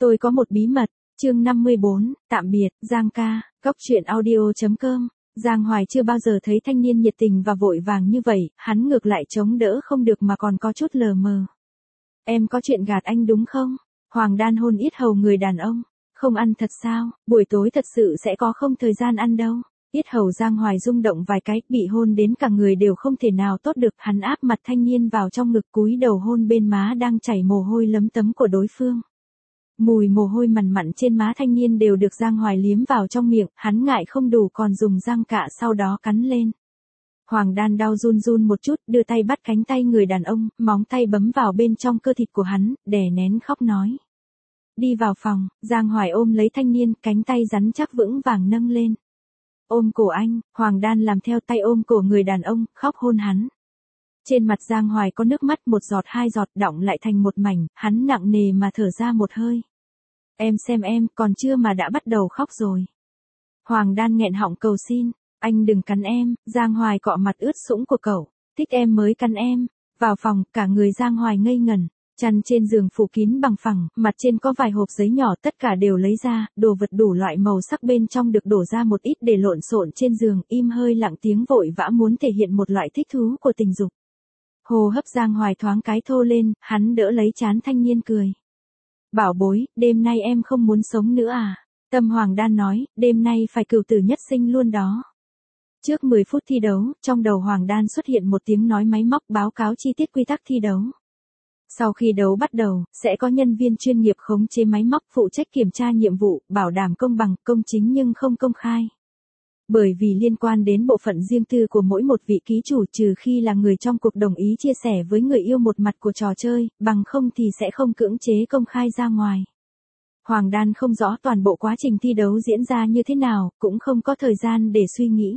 Tôi có một bí mật, chương 54, tạm biệt, Giang ca, góc truyện audio.com. Giang Hoài chưa bao giờ thấy thanh niên nhiệt tình và vội vàng như vậy, hắn ngược lại chống đỡ không được mà còn có chút lờ mờ. Em có chuyện gạt anh đúng không? Hoàng Đan hôn yết hầu người đàn ông. Không ăn thật sao, buổi tối thật sự sẽ có không thời gian ăn đâu. Yết hầu Giang Hoài rung động vài cái, bị hôn đến cả người đều không thể nào tốt được, hắn áp mặt thanh niên vào trong ngực cúi đầu hôn bên má đang chảy mồ hôi lấm tấm của đối phương. Mùi mồ hôi mằn mặn trên má thanh niên đều được Giang Hoài liếm vào trong miệng, hắn ngại không đủ còn dùng răng cạ sau đó cắn lên. Hoàng Đan đau run run một chút, đưa tay bắt cánh tay người đàn ông, móng tay bấm vào bên trong cơ thịt của hắn, đè nén khóc nói. Đi vào phòng, Giang Hoài ôm lấy thanh niên, cánh tay rắn chắc vững vàng nâng lên. Ôm cổ anh, Hoàng Đan làm theo tay ôm cổ người đàn ông, khóc hôn hắn. Trên mặt Giang Hoài có nước mắt, một giọt hai giọt đọng lại thành một mảnh, hắn nặng nề mà thở ra một hơi. Em xem em, còn chưa mà đã bắt đầu khóc rồi. Hoàng Đan nghẹn họng cầu xin, anh đừng cắn em. Giang Hoài cọ mặt ướt sũng của cậu, thích em mới cắn em. Vào phòng, cả người Giang Hoài ngây ngẩn, chăn trên giường phủ kín bằng phẳng, mặt trên có vài hộp giấy nhỏ, tất cả đều lấy ra, đồ vật đủ loại màu sắc bên trong được đổ ra một ít để lộn xộn trên giường, im hơi lặng tiếng vội vã muốn thể hiện một loại thích thú của tình dục. Hô hấp Giang Hoài thoáng cái thô lên, hắn đỡ lấy trán thanh niên cười. Bảo bối, đêm nay em không muốn sống nữa à? Tâm Hoàng Đan nói, đêm nay phải cửu tử nhất sinh luôn đó. Trước 10 phút thi đấu, trong đầu Hoàng Đan xuất hiện một tiếng nói máy móc báo cáo chi tiết quy tắc thi đấu. Sau khi đấu bắt đầu, sẽ có nhân viên chuyên nghiệp khống chế máy móc phụ trách kiểm tra nhiệm vụ, bảo đảm công bằng, công chính nhưng không công khai. Bởi vì liên quan đến bộ phận riêng tư của mỗi một vị ký chủ, trừ khi là người trong cuộc đồng ý chia sẻ với người yêu một mặt của trò chơi, bằng không thì sẽ không cưỡng chế công khai ra ngoài. Hoàng Đan không rõ toàn bộ quá trình thi đấu diễn ra như thế nào, cũng không có thời gian để suy nghĩ.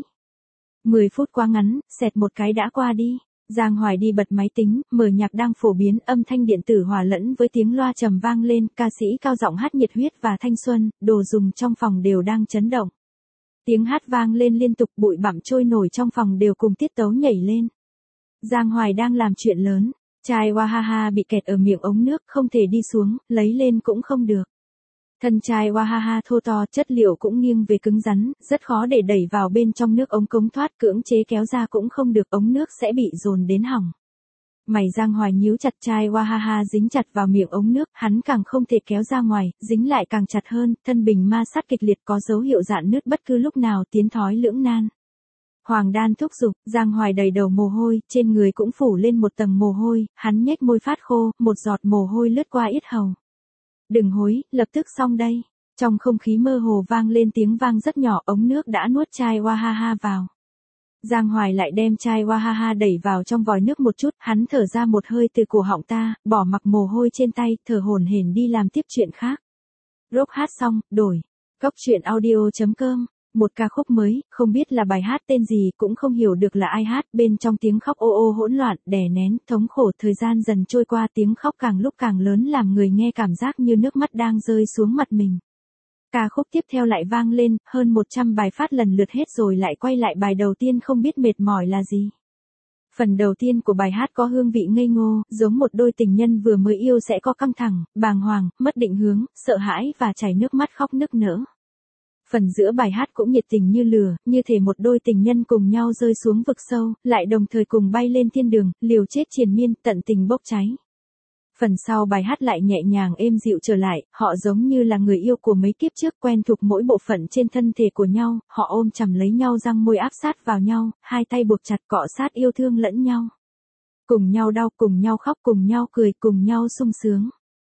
10 phút quá ngắn, xẹt một cái đã qua đi. Giang Hoài đi bật máy tính, mở nhạc đang phổ biến, âm thanh điện tử hòa lẫn với tiếng loa trầm vang lên, ca sĩ cao giọng hát nhiệt huyết và thanh xuân, đồ dùng trong phòng đều đang chấn động. Tiếng hát vang lên liên tục, bụi bặm trôi nổi trong phòng đều cùng tiết tấu nhảy lên. Giang Hoài đang làm chuyện lớn, chai Wahaha bị kẹt ở miệng ống nước, không thể đi xuống, lấy lên cũng không được. Thân chai Wahaha thô to, chất liệu cũng nghiêng về cứng rắn, rất khó để đẩy vào bên trong nước ống cống thoát, cưỡng chế kéo ra cũng không được, ống nước sẽ bị dồn đến hỏng. Mày Giang Hoài nhíu chặt, chai Wahaha dính chặt vào miệng ống nước, hắn càng không thể kéo ra ngoài, dính lại càng chặt hơn, thân bình ma sát kịch liệt, có dấu hiệu rạn nứt bất cứ lúc nào, tiến thoái lưỡng nan. Hoàng Đan thúc giục, Giang Hoài đầy đầu mồ hôi, trên người cũng phủ lên một tầng mồ hôi, hắn nhếch môi phát khô, một giọt mồ hôi lướt qua yết hầu. Đừng hối, lập tức xong đây. Trong không khí mơ hồ vang lên tiếng vang rất nhỏ, ống nước đã nuốt chai Wahaha vào. Giang Hoài lại đem chai Wahaha đẩy vào trong vòi nước một chút, hắn thở ra một hơi từ cổ họng ta, bỏ mặc mồ hôi trên tay, thở hổn hển đi làm tiếp chuyện khác. Rock hát xong, đổi. Góc truyện audio.com. Một ca khúc mới, không biết là bài hát tên gì, cũng không hiểu được là ai hát, bên trong tiếng khóc ô ô hỗn loạn, đè nén, thống khổ, thời gian dần trôi qua, tiếng khóc càng lúc càng lớn làm người nghe cảm giác như nước mắt đang rơi xuống mặt mình. Ca khúc tiếp theo lại vang lên, hơn 100 bài phát lần lượt hết rồi lại quay lại bài đầu tiên, không biết mệt mỏi là gì. Phần đầu tiên của bài hát có hương vị ngây ngô, giống một đôi tình nhân vừa mới yêu sẽ có căng thẳng, bàng hoàng, mất định hướng, sợ hãi và chảy nước mắt khóc nức nở. Phần giữa bài hát cũng nhiệt tình như lửa, như thể một đôi tình nhân cùng nhau rơi xuống vực sâu, lại đồng thời cùng bay lên thiên đường, liều chết triền miên, tận tình bốc cháy. Phần sau bài hát lại nhẹ nhàng êm dịu trở lại, họ giống như là người yêu của mấy kiếp trước, quen thuộc mỗi bộ phận trên thân thể của nhau, họ ôm chầm lấy nhau, răng môi áp sát vào nhau, hai tay buộc chặt cọ sát yêu thương lẫn nhau. Cùng nhau đau, cùng nhau khóc, cùng nhau cười, cùng nhau sung sướng.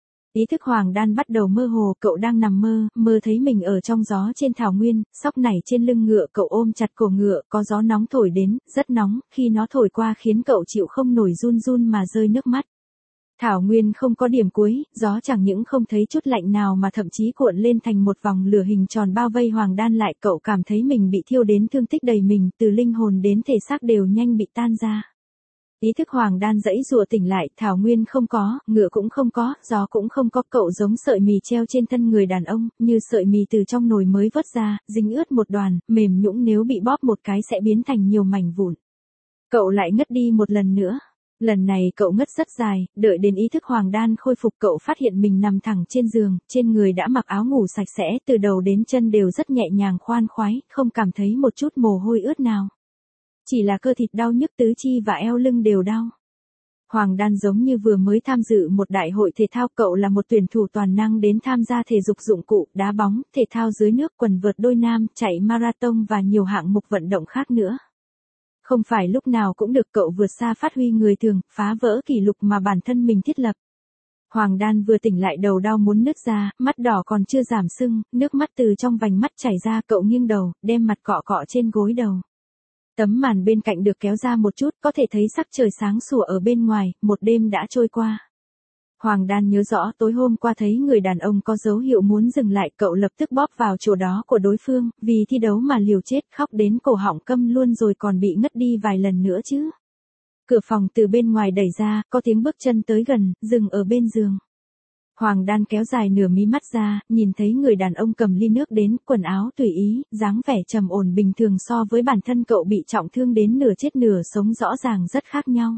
Ý thức Hoàng Đan bắt đầu mơ hồ, cậu đang nằm mơ, mơ thấy mình ở trong gió trên thảo nguyên, sóc nảy trên lưng ngựa, cậu ôm chặt cổ ngựa, có gió nóng thổi đến, rất nóng, khi nó thổi qua khiến cậu chịu không nổi run run mà rơi nước mắt. Thảo nguyên không có điểm cuối, gió chẳng những không thấy chút lạnh nào mà thậm chí cuộn lên thành một vòng lửa hình tròn bao vây Hoàng Đan lại, cậu cảm thấy mình bị thiêu đến thương tích đầy mình, từ linh hồn đến thể xác đều nhanh bị tan ra. Ý thức Hoàng Đan dãy dụa tỉnh lại, thảo nguyên không có, ngựa cũng không có, gió cũng không có, cậu giống sợi mì treo trên thân người đàn ông, như sợi mì từ trong nồi mới vớt ra, dính ướt một đoàn, mềm nhũn, nếu bị bóp một cái sẽ biến thành nhiều mảnh vụn. Cậu lại ngất đi một lần nữa. Lần này cậu ngất rất dài, đợi đến ý thức Hoàng Đan khôi phục cậu phát hiện mình nằm thẳng trên giường, trên người đã mặc áo ngủ sạch sẽ, từ đầu đến chân đều rất nhẹ nhàng khoan khoái, không cảm thấy một chút mồ hôi ướt nào. Chỉ là cơ thịt đau nhức tứ chi và eo lưng đều đau. Hoàng Đan giống như vừa mới tham dự một đại hội thể thao, cậu là một tuyển thủ toàn năng đến tham gia thể dục dụng cụ, đá bóng, thể thao dưới nước, quần vợt đôi nam, chạy marathon và nhiều hạng mục vận động khác nữa. Không phải lúc nào cũng được cậu vượt xa phát huy người thường, phá vỡ kỷ lục mà bản thân mình thiết lập. Hoàng Đan vừa tỉnh lại đầu đau muốn nứt ra, mắt đỏ còn chưa giảm sưng, nước mắt từ trong vành mắt chảy ra, cậu nghiêng đầu, đem mặt cọ cọ trên gối đầu. Tấm màn bên cạnh được kéo ra một chút, có thể thấy sắc trời sáng sủa ở bên ngoài, một đêm đã trôi qua. Hoàng Đan nhớ rõ tối hôm qua thấy người đàn ông có dấu hiệu muốn dừng lại, cậu lập tức bóp vào chỗ đó của đối phương, vì thi đấu mà liều chết, khóc đến cổ họng câm luôn rồi còn bị ngất đi vài lần nữa chứ. Cửa phòng từ bên ngoài đẩy ra, có tiếng bước chân tới gần, dừng ở bên giường. Hoàng Đan kéo dài nửa mí mắt ra, nhìn thấy người đàn ông cầm ly nước đến, quần áo tùy ý, dáng vẻ trầm ổn bình thường so với bản thân cậu bị trọng thương đến nửa chết nửa sống rõ ràng rất khác nhau.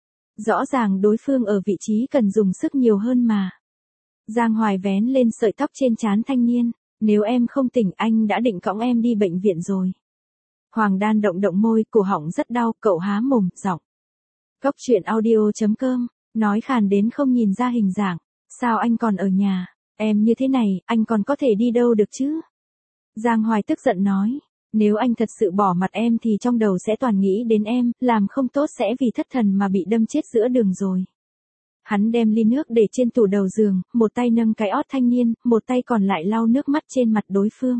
Rõ ràng đối phương ở vị trí cần dùng sức nhiều hơn mà. Giang Hoài vén lên sợi tóc trên trán thanh niên, nếu em không tỉnh anh đã định cõng em đi bệnh viện rồi. Hoàng Đan động động môi, cổ họng rất đau, cậu há mồm, giọng. Cốc truyện audio.com, nói khàn đến không nhìn ra hình dạng. Sao anh còn ở nhà, em như thế này, anh còn có thể đi đâu được chứ? Giang Hoài tức giận nói, nếu anh thật sự bỏ mặt em thì trong đầu sẽ toàn nghĩ đến em, làm không tốt sẽ vì thất thần mà bị đâm chết giữa đường rồi. Hắn đem ly nước để trên tủ đầu giường, một tay nâng cái ót thanh niên, một tay còn lại lau nước mắt trên mặt đối phương.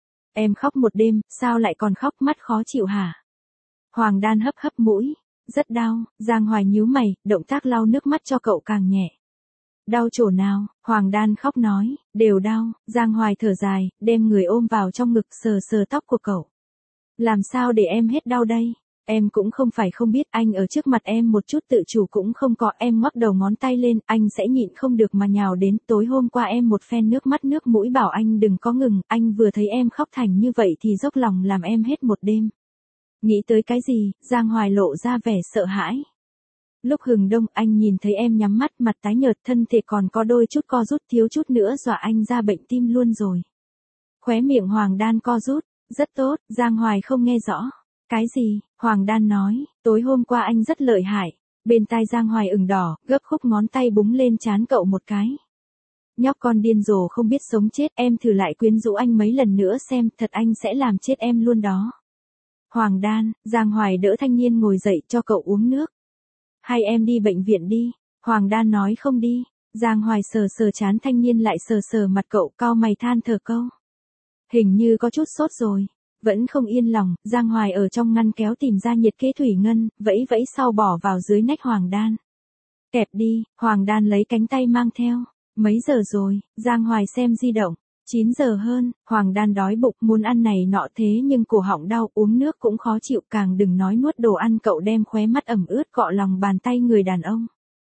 Em khóc một đêm, sao lại còn khóc, mắt khó chịu hả? Hoàng Đan hấp hấp mũi, rất đau. Giang Hoài nhíu mày, động tác lau nước mắt cho cậu càng nhẹ. Đau chỗ nào? Hoàng Đan khóc nói, đều đau. Giang Hoài thở dài, đem người ôm vào trong ngực, sờ sờ tóc của cậu. Làm sao để em hết đau đây? Em cũng không phải không biết, anh ở trước mặt em một chút tự chủ cũng không có. Em ngoắc đầu ngón tay lên, anh sẽ nhịn không được mà nhào đến. Tối hôm qua em một phen nước mắt nước mũi bảo anh đừng có ngừng, anh vừa thấy em khóc thành như vậy thì dốc lòng làm em hết một đêm. Nghĩ tới cái gì? Giang Hoài lộ ra vẻ sợ hãi. Lúc hừng đông anh nhìn thấy em nhắm mắt, mặt tái nhợt, thân thể còn có đôi chút co rút, thiếu chút nữa dọa anh ra bệnh tim luôn rồi. Khóe miệng Hoàng Đan co rút, rất tốt. Giang Hoài không nghe rõ. Cái gì? Hoàng Đan nói, tối hôm qua anh rất lợi hại. Bên tai Giang Hoài ửng đỏ, gấp khúc ngón tay búng lên trán cậu một cái. Nhóc con điên rồ không biết sống chết, em thử lại quyến rũ anh mấy lần nữa xem, thật anh sẽ làm chết em luôn đó. Hoàng Đan, Giang Hoài đỡ thanh niên ngồi dậy cho cậu uống nước. Hay em đi bệnh viện đi. Hoàng Đan nói không đi. Giang Hoài sờ sờ trán thanh niên lại sờ sờ mặt cậu, cau mày than thở câu. Hình như có chút sốt rồi. Vẫn không yên lòng, Giang Hoài ở trong ngăn kéo tìm ra nhiệt kế thủy ngân, vẫy vẫy sau bỏ vào dưới nách Hoàng Đan. Kẹp đi. Hoàng Đan lấy cánh tay mang theo. Mấy giờ rồi? Giang Hoài xem di động. 9 giờ hơn. Hoàng Đan đói bụng, muốn ăn này nọ thế nhưng cổ họng đau, uống nước cũng khó chịu, càng đừng nói nuốt đồ ăn. Cậu đem khóe mắt ẩm ướt cọ lòng bàn tay người đàn ông.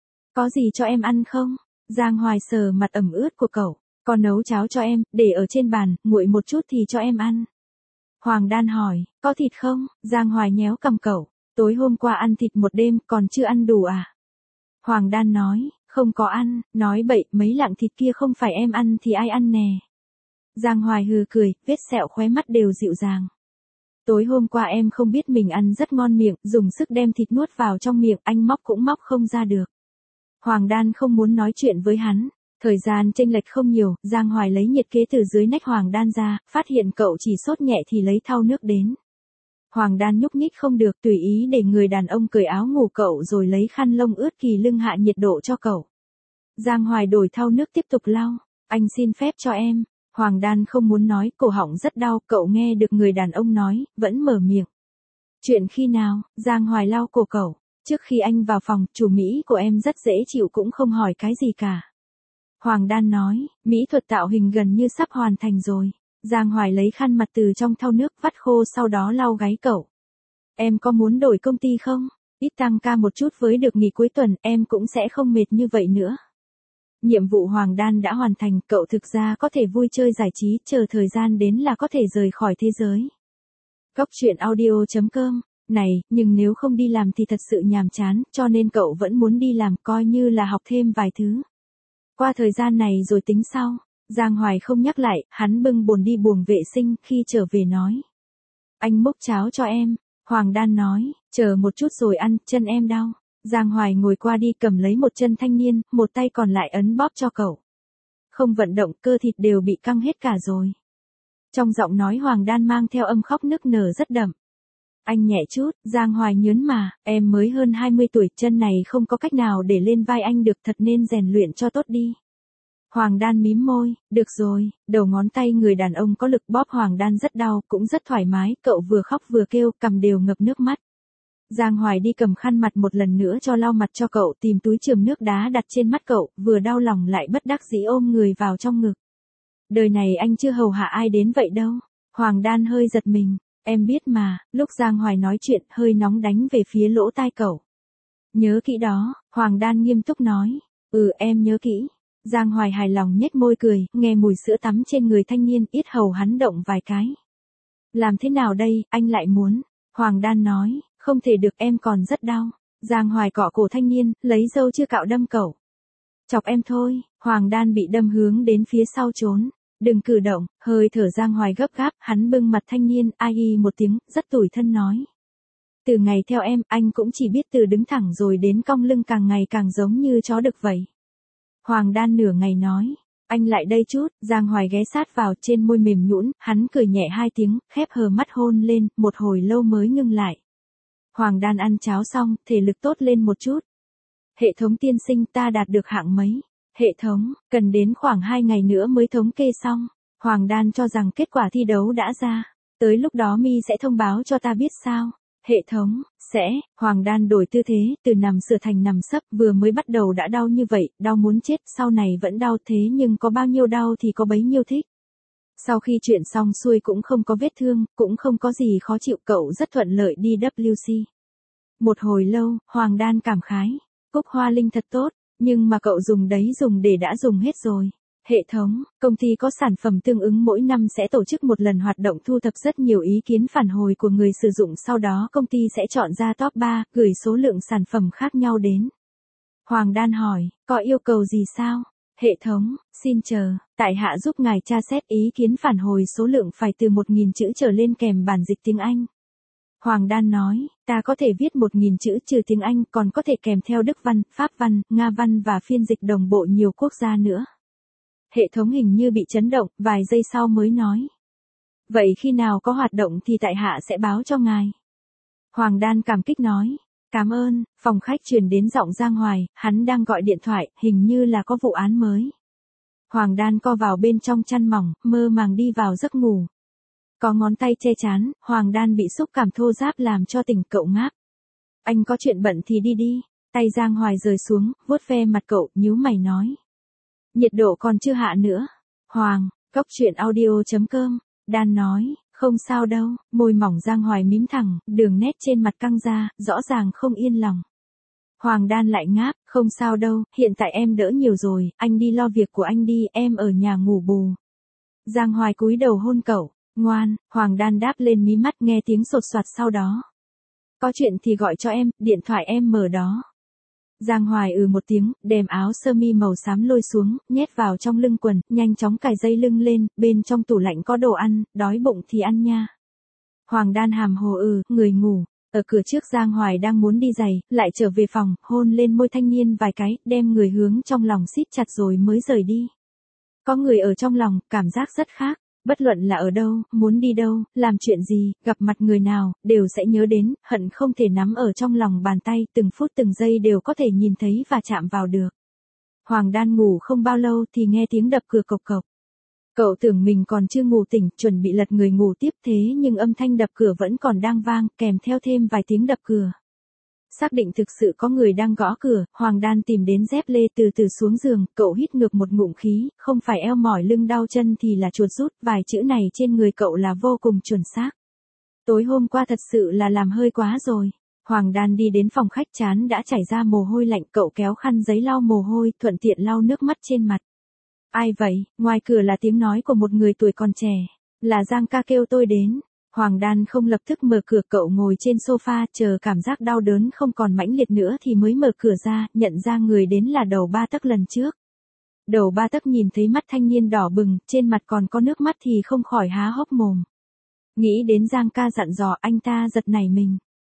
Có gì cho em ăn không? Giang Hoài sờ mặt ẩm ướt của cậu. Có nấu cháo cho em, để ở trên bàn, nguội một chút thì cho em ăn. Hoàng Đan hỏi, có thịt không? Giang Hoài nhéo cằm cậu. Tối hôm qua ăn thịt một đêm, còn chưa ăn đủ à? Hoàng Đan nói, không có ăn, nói bậy, mấy lạng thịt kia không phải em ăn thì ai ăn nè. Giang Hoài hừ cười, vết sẹo khóe mắt đều dịu dàng. Tối hôm qua em không biết mình ăn rất ngon miệng, dùng sức đem thịt nuốt vào trong miệng, anh móc cũng móc không ra được. Hoàng Đan không muốn nói chuyện với hắn. Thời gian chênh lệch không nhiều, Giang Hoài lấy nhiệt kế từ dưới nách Hoàng Đan ra, phát hiện cậu chỉ sốt nhẹ thì lấy thau nước đến. Hoàng Đan nhúc nhích không được, tùy ý để người đàn ông cởi áo ngủ cậu rồi lấy khăn lông ướt kỳ lưng hạ nhiệt độ cho cậu. Giang Hoài đổi thau nước tiếp tục lau. Anh xin phép cho em. Hoàng Đan không muốn nói, cổ họng rất đau, cậu nghe được người đàn ông nói, vẫn mở miệng. Chuyện khi nào? Giang Hoài lau cổ cậu. Trước khi anh vào phòng, chủ Mỹ của em rất dễ chịu cũng không hỏi cái gì cả. Hoàng Đan nói, mỹ thuật tạo hình gần như sắp hoàn thành rồi. Giang Hoài lấy khăn mặt từ trong thau nước vắt khô sau đó lau gáy cậu. Em có muốn đổi công ty không? Ít tăng ca một chút với được nghỉ cuối tuần, em cũng sẽ không mệt như vậy nữa. Nhiệm vụ Hoàng Đan đã hoàn thành, cậu thực ra có thể vui chơi giải trí, chờ thời gian đến là có thể rời khỏi thế giới. Cốc truyện audio.com Này, nhưng nếu không đi làm thì thật sự nhàm chán, cho nên cậu vẫn muốn đi làm coi như là học thêm vài thứ. Qua thời gian này rồi tính sau. Giang Hoài không nhắc lại, hắn bưng bồn đi buồng vệ sinh, khi trở về nói. Anh múc cháo cho em. Hoàng Đan nói, chờ một chút rồi ăn, chân em đau. Giang Hoài ngồi qua đi cầm lấy một chân thanh niên, một tay còn lại ấn bóp cho cậu. Không vận động, cơ thịt đều bị căng hết cả rồi. Trong giọng nói Hoàng Đan mang theo âm khóc nức nở rất đậm. Anh nhẹ chút, Giang Hoài nhớn mà, em mới hơn 20 tuổi, chân này không có cách nào để lên vai anh được, thật nên rèn luyện cho tốt đi. Hoàng Đan mím môi, được rồi, đầu ngón tay người đàn ông có lực bóp Hoàng Đan rất đau, cũng rất thoải mái, cậu vừa khóc vừa kêu, cằm đều ngập nước mắt. Giang Hoài đi cầm khăn mặt một lần nữa cho lau mặt cho cậu, tìm túi chườm nước đá đặt trên mắt cậu, vừa đau lòng lại bất đắc dĩ ôm người vào trong ngực. Đời này anh chưa hầu hạ ai đến vậy đâu. Hoàng Đan hơi giật mình, em biết mà, lúc Giang Hoài nói chuyện hơi nóng đánh về phía lỗ tai cậu. Nhớ kỹ đó, Hoàng Đan nghiêm túc nói, em nhớ kỹ. Giang Hoài hài lòng nhếch môi cười, nghe mùi sữa tắm trên người thanh niên, yết hầu hắn động vài cái. Làm thế nào đây, anh lại muốn? Hoàng Đan nói, không thể được, em còn rất đau. Giang Hoài cọ cổ thanh niên, lấy dâu chưa cạo đâm cậu. Chọc em thôi. Hoàng Đan bị đâm hướng đến phía sau trốn. Đừng cử động, hơi thở Giang Hoài gấp gáp, hắn bưng mặt thanh niên, ai y một tiếng, rất tủi thân nói. Từ ngày theo em, anh cũng chỉ biết từ đứng thẳng rồi đến cong lưng, càng ngày càng giống như chó đực vậy. Hoàng Đan nửa ngày nói, anh lại đây chút. Giang Hoài ghé sát vào, trên môi mềm nhũn, hắn cười nhẹ hai tiếng, khép hờ mắt hôn lên, một hồi lâu mới ngưng lại. Hoàng Đan ăn cháo xong, thể lực tốt lên một chút. Hệ thống tiên sinh, ta đạt được hạng mấy? Hệ thống, cần đến khoảng 2 ngày nữa mới thống kê xong. Hoàng Đan cho rằng kết quả thi đấu đã ra. Tới lúc đó mi sẽ thông báo cho ta biết sao? Hệ thống, sẽ. Hoàng Đan đổi tư thế, từ nằm sửa thành nằm sấp, vừa mới bắt đầu đã đau như vậy, đau muốn chết, sau này vẫn đau thế nhưng có bao nhiêu đau thì có bấy nhiêu thích. Sau khi chuyện xong xuôi cũng không có vết thương, cũng không có gì khó chịu, cậu rất thuận lợi đi WC. Một hồi lâu, Hoàng Đan cảm khái, cúc hoa linh thật tốt, nhưng mà cậu dùng đấy dùng để đã dùng hết rồi. Hệ thống, công ty có sản phẩm tương ứng mỗi năm sẽ tổ chức một lần hoạt động thu thập rất nhiều ý kiến phản hồi của người sử dụng, sau đó công ty sẽ chọn ra top 3, gửi số lượng sản phẩm khác nhau đến. Hoàng Đan hỏi, có yêu cầu gì sao? Hệ thống, xin chờ, tại hạ giúp ngài tra xét ý kiến phản hồi, số lượng phải từ 1.000 chữ trở lên kèm bản dịch tiếng Anh. Hoàng Đan nói, ta có thể viết 1.000 chữ trừ tiếng Anh, còn có thể kèm theo Đức văn, Pháp văn, Nga văn và phiên dịch đồng bộ nhiều quốc gia nữa. Hệ thống hình như bị chấn động, vài giây sau mới nói. Vậy khi nào có hoạt động thì tại hạ sẽ báo cho ngài. Hoàng Đan cảm kích nói, cảm ơn. Phòng khách truyền đến giọng Giang Hoài, hắn đang gọi điện thoại, hình như là có vụ án mới. Hoàng Đan co vào bên trong chăn mỏng, mơ màng đi vào giấc ngủ. Có ngón tay che chán, Hoàng Đan bị xúc cảm thô ráp làm cho tỉnh, cậu ngáp. Anh có chuyện bận thì đi đi. Tay Giang Hoài rời xuống, vuốt ve mặt cậu, nhíu mày nói. Nhiệt độ còn chưa hạ nữa. Hoàng, cóc truyện audio.com. Đan nói, không sao đâu. Môi mỏng Giang Hoài mím thẳng, đường nét trên mặt căng ra, rõ ràng không yên lòng. Hoàng Đan lại ngáp, không sao đâu, hiện tại em đỡ nhiều rồi, anh đi lo việc của anh đi, em ở nhà ngủ bù. Giang Hoài cúi đầu hôn cậu, ngoan. Hoàng Đan đáp lên mí mắt, nghe tiếng sột soạt sau đó. Có chuyện thì gọi cho em, điện thoại em mở đó. Giang Hoài một tiếng, đem áo sơ mi màu xám lôi xuống, nhét vào trong lưng quần, nhanh chóng cài dây lưng lên, bên trong tủ lạnh có đồ ăn, đói bụng thì ăn nha. Hoàng Đan hàm hồ người ngủ. Ở cửa trước Giang Hoài đang muốn đi giày, lại trở về phòng, hôn lên môi thanh niên vài cái, đem người hướng trong lòng siết chặt rồi mới rời đi. Có người ở trong lòng, cảm giác rất khác. Bất luận là ở đâu, muốn đi đâu, làm chuyện gì, gặp mặt người nào, đều sẽ nhớ đến, hận không thể nắm ở trong lòng bàn tay, từng phút từng giây đều có thể nhìn thấy và chạm vào được. Hoàng Đan ngủ không bao lâu thì nghe tiếng đập cửa cộc cộc. Cậu tưởng mình còn chưa ngủ tỉnh, chuẩn bị lật người ngủ tiếp, thế nhưng âm thanh đập cửa vẫn còn đang vang, kèm theo thêm vài tiếng đập cửa. Xác định thực sự có người đang gõ cửa, Hoàng Đan tìm đến dép lê, từ từ xuống giường, cậu hít ngược một ngụm khí, không phải eo mỏi lưng đau chân thì là chuột rút, vài chữ này trên người cậu là vô cùng chuẩn xác. Tối hôm qua thật sự là làm hơi quá rồi. Hoàng Đan đi đến phòng khách, trán đã chảy ra mồ hôi lạnh, cậu kéo khăn giấy lau mồ hôi, thuận tiện lau nước mắt trên mặt. Ai vậy? Ngoài cửa là tiếng nói của một người tuổi còn trẻ. Là Giang ca kêu tôi đến. Hoàng Đan không lập tức mở cửa, cậu ngồi trên sofa chờ cảm giác đau đớn không còn mãnh liệt nữa thì mới mở cửa ra, nhận ra người đến là Đầu Ba Tấc lần trước. Đầu Ba Tấc nhìn thấy mắt thanh niên đỏ bừng, trên mặt còn có nước mắt thì không khỏi há hốc mồm. Nghĩ đến Giang ca dặn dò, anh ta giật nảy mình.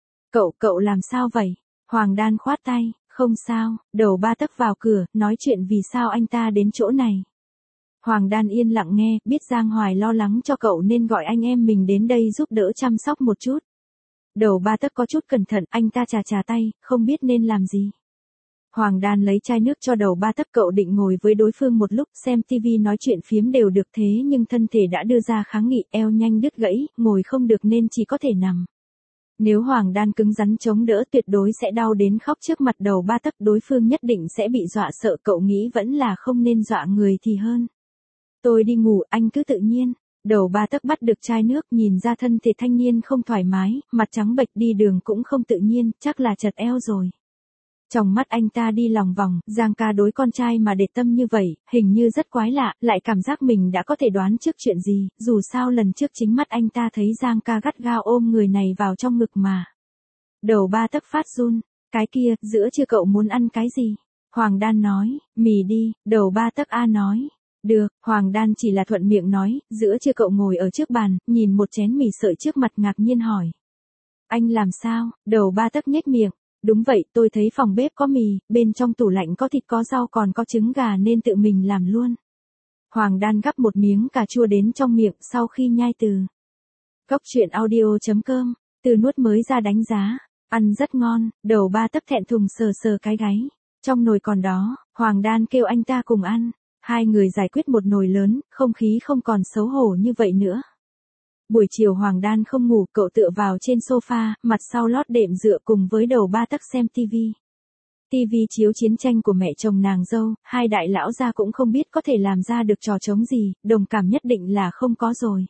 Cậu làm sao vậy? Hoàng Đan khoát tay, không sao. Đầu Ba Tấc vào cửa, nói chuyện vì sao anh ta đến chỗ này. Hoàng Đan yên lặng nghe, biết Giang Hoài lo lắng cho cậu nên gọi anh em mình đến đây giúp đỡ chăm sóc một chút. Đầu Ba Tấc có chút cẩn thận, anh ta chà tay, không biết nên làm gì. Hoàng Đan lấy chai nước cho Đầu Ba Tấc, cậu định ngồi với đối phương một lúc xem tivi nói chuyện phiếm đều được, thế nhưng thân thể đã đưa ra kháng nghị, eo nhanh đứt gãy, ngồi không được nên chỉ có thể nằm. Nếu Hoàng Đan cứng rắn chống đỡ tuyệt đối sẽ đau đến khóc trước mặt Đầu Ba Tấc, đối phương nhất định sẽ bị dọa sợ, cậu nghĩ vẫn là không nên dọa người thì hơn. Tôi đi ngủ, anh cứ tự nhiên. Đầu Ba Tấc bắt được chai nước, nhìn ra thân thể thanh niên không thoải mái, mặt trắng bệch, đi đường cũng không tự nhiên, chắc là chật eo rồi. Trong mắt anh ta đi lòng vòng, Giang ca đối con trai mà để tâm như vậy, hình như rất quái lạ, lại cảm giác mình đã có thể đoán trước chuyện gì, dù sao lần trước chính mắt anh ta thấy Giang ca gắt gao ôm người này vào trong ngực mà. Đầu Ba Tấc phát run, cái kia, giữa trưa cậu muốn ăn cái gì? Hoàng Đan nói, mì đi. Đầu Ba Tấc nói. Được, Hoàng Đan chỉ là thuận miệng nói, giữa trưa cậu ngồi ở trước bàn, nhìn một chén mì sợi trước mặt ngạc nhiên hỏi. Anh làm sao? Đầu Ba Tấc nhếch miệng. Đúng vậy, tôi thấy phòng bếp có mì, bên trong tủ lạnh có thịt có rau còn có trứng gà nên tự mình làm luôn. Hoàng Đan gắp một miếng cà chua đến trong miệng sau khi nhai từ. Góc truyện audio.com, từ nuốt mới ra đánh giá, ăn rất ngon. Đầu Ba Tấc thẹn thùng sờ cái gáy. Trong nồi còn đó, Hoàng Đan kêu anh ta cùng ăn. Hai người giải quyết một nồi lớn, không khí không còn xấu hổ như vậy nữa. Buổi chiều Hoàng Đan không ngủ, cậu tựa vào trên sofa, mặt sau lót đệm dựa cùng với Đầu Ba Tấc xem tivi. Tivi chiếu chiến tranh của mẹ chồng nàng dâu, hai đại lão gia cũng không biết có thể làm ra được trò trống gì, đồng cảm nhất định là không có rồi.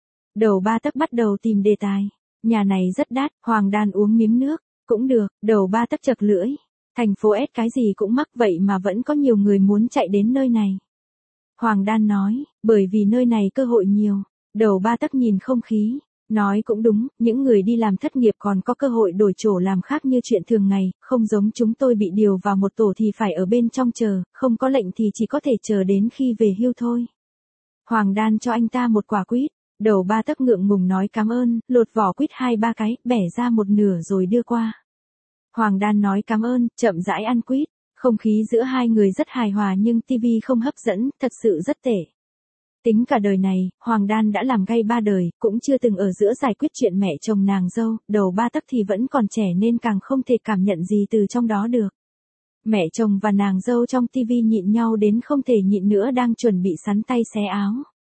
Đầu Ba Tấc bắt đầu tìm đề tài. Nhà này rất đắt, Hoàng Đan uống miếng nước. Cũng được, Đầu Ba Tấc chật lưỡi. Thành phố S cái gì cũng mắc vậy mà vẫn có nhiều người muốn chạy đến nơi này. Hoàng Đan nói, bởi vì nơi này cơ hội nhiều. Đầu Ba Tấc nhìn không khí, nói cũng đúng, những người đi làm thất nghiệp còn có cơ hội đổi chỗ làm khác như chuyện thường ngày, không giống chúng tôi bị điều vào một tổ thì phải ở bên trong chờ, không có lệnh thì chỉ có thể chờ đến khi về hưu thôi. Hoàng Đan cho anh ta một quả quýt, Đầu Ba Tấc ngượng ngùng nói cảm ơn, lột vỏ quýt 2-3 cái, bẻ ra một nửa rồi đưa qua. Hoàng Đan nói cảm ơn, chậm rãi ăn quýt, không khí giữa hai người rất hài hòa nhưng tivi không hấp dẫn, thật sự rất tệ. Tính cả đời này, Hoàng Đan đã làm gay 3 đời, cũng chưa từng ở giữa giải quyết chuyện mẹ chồng nàng dâu, Đầu Ba Tấc thì vẫn còn trẻ nên càng không thể cảm nhận gì từ trong đó được. Mẹ chồng và nàng dâu trong tivi nhịn nhau đến không thể nhịn nữa, đang chuẩn bị sắn tay xé áo.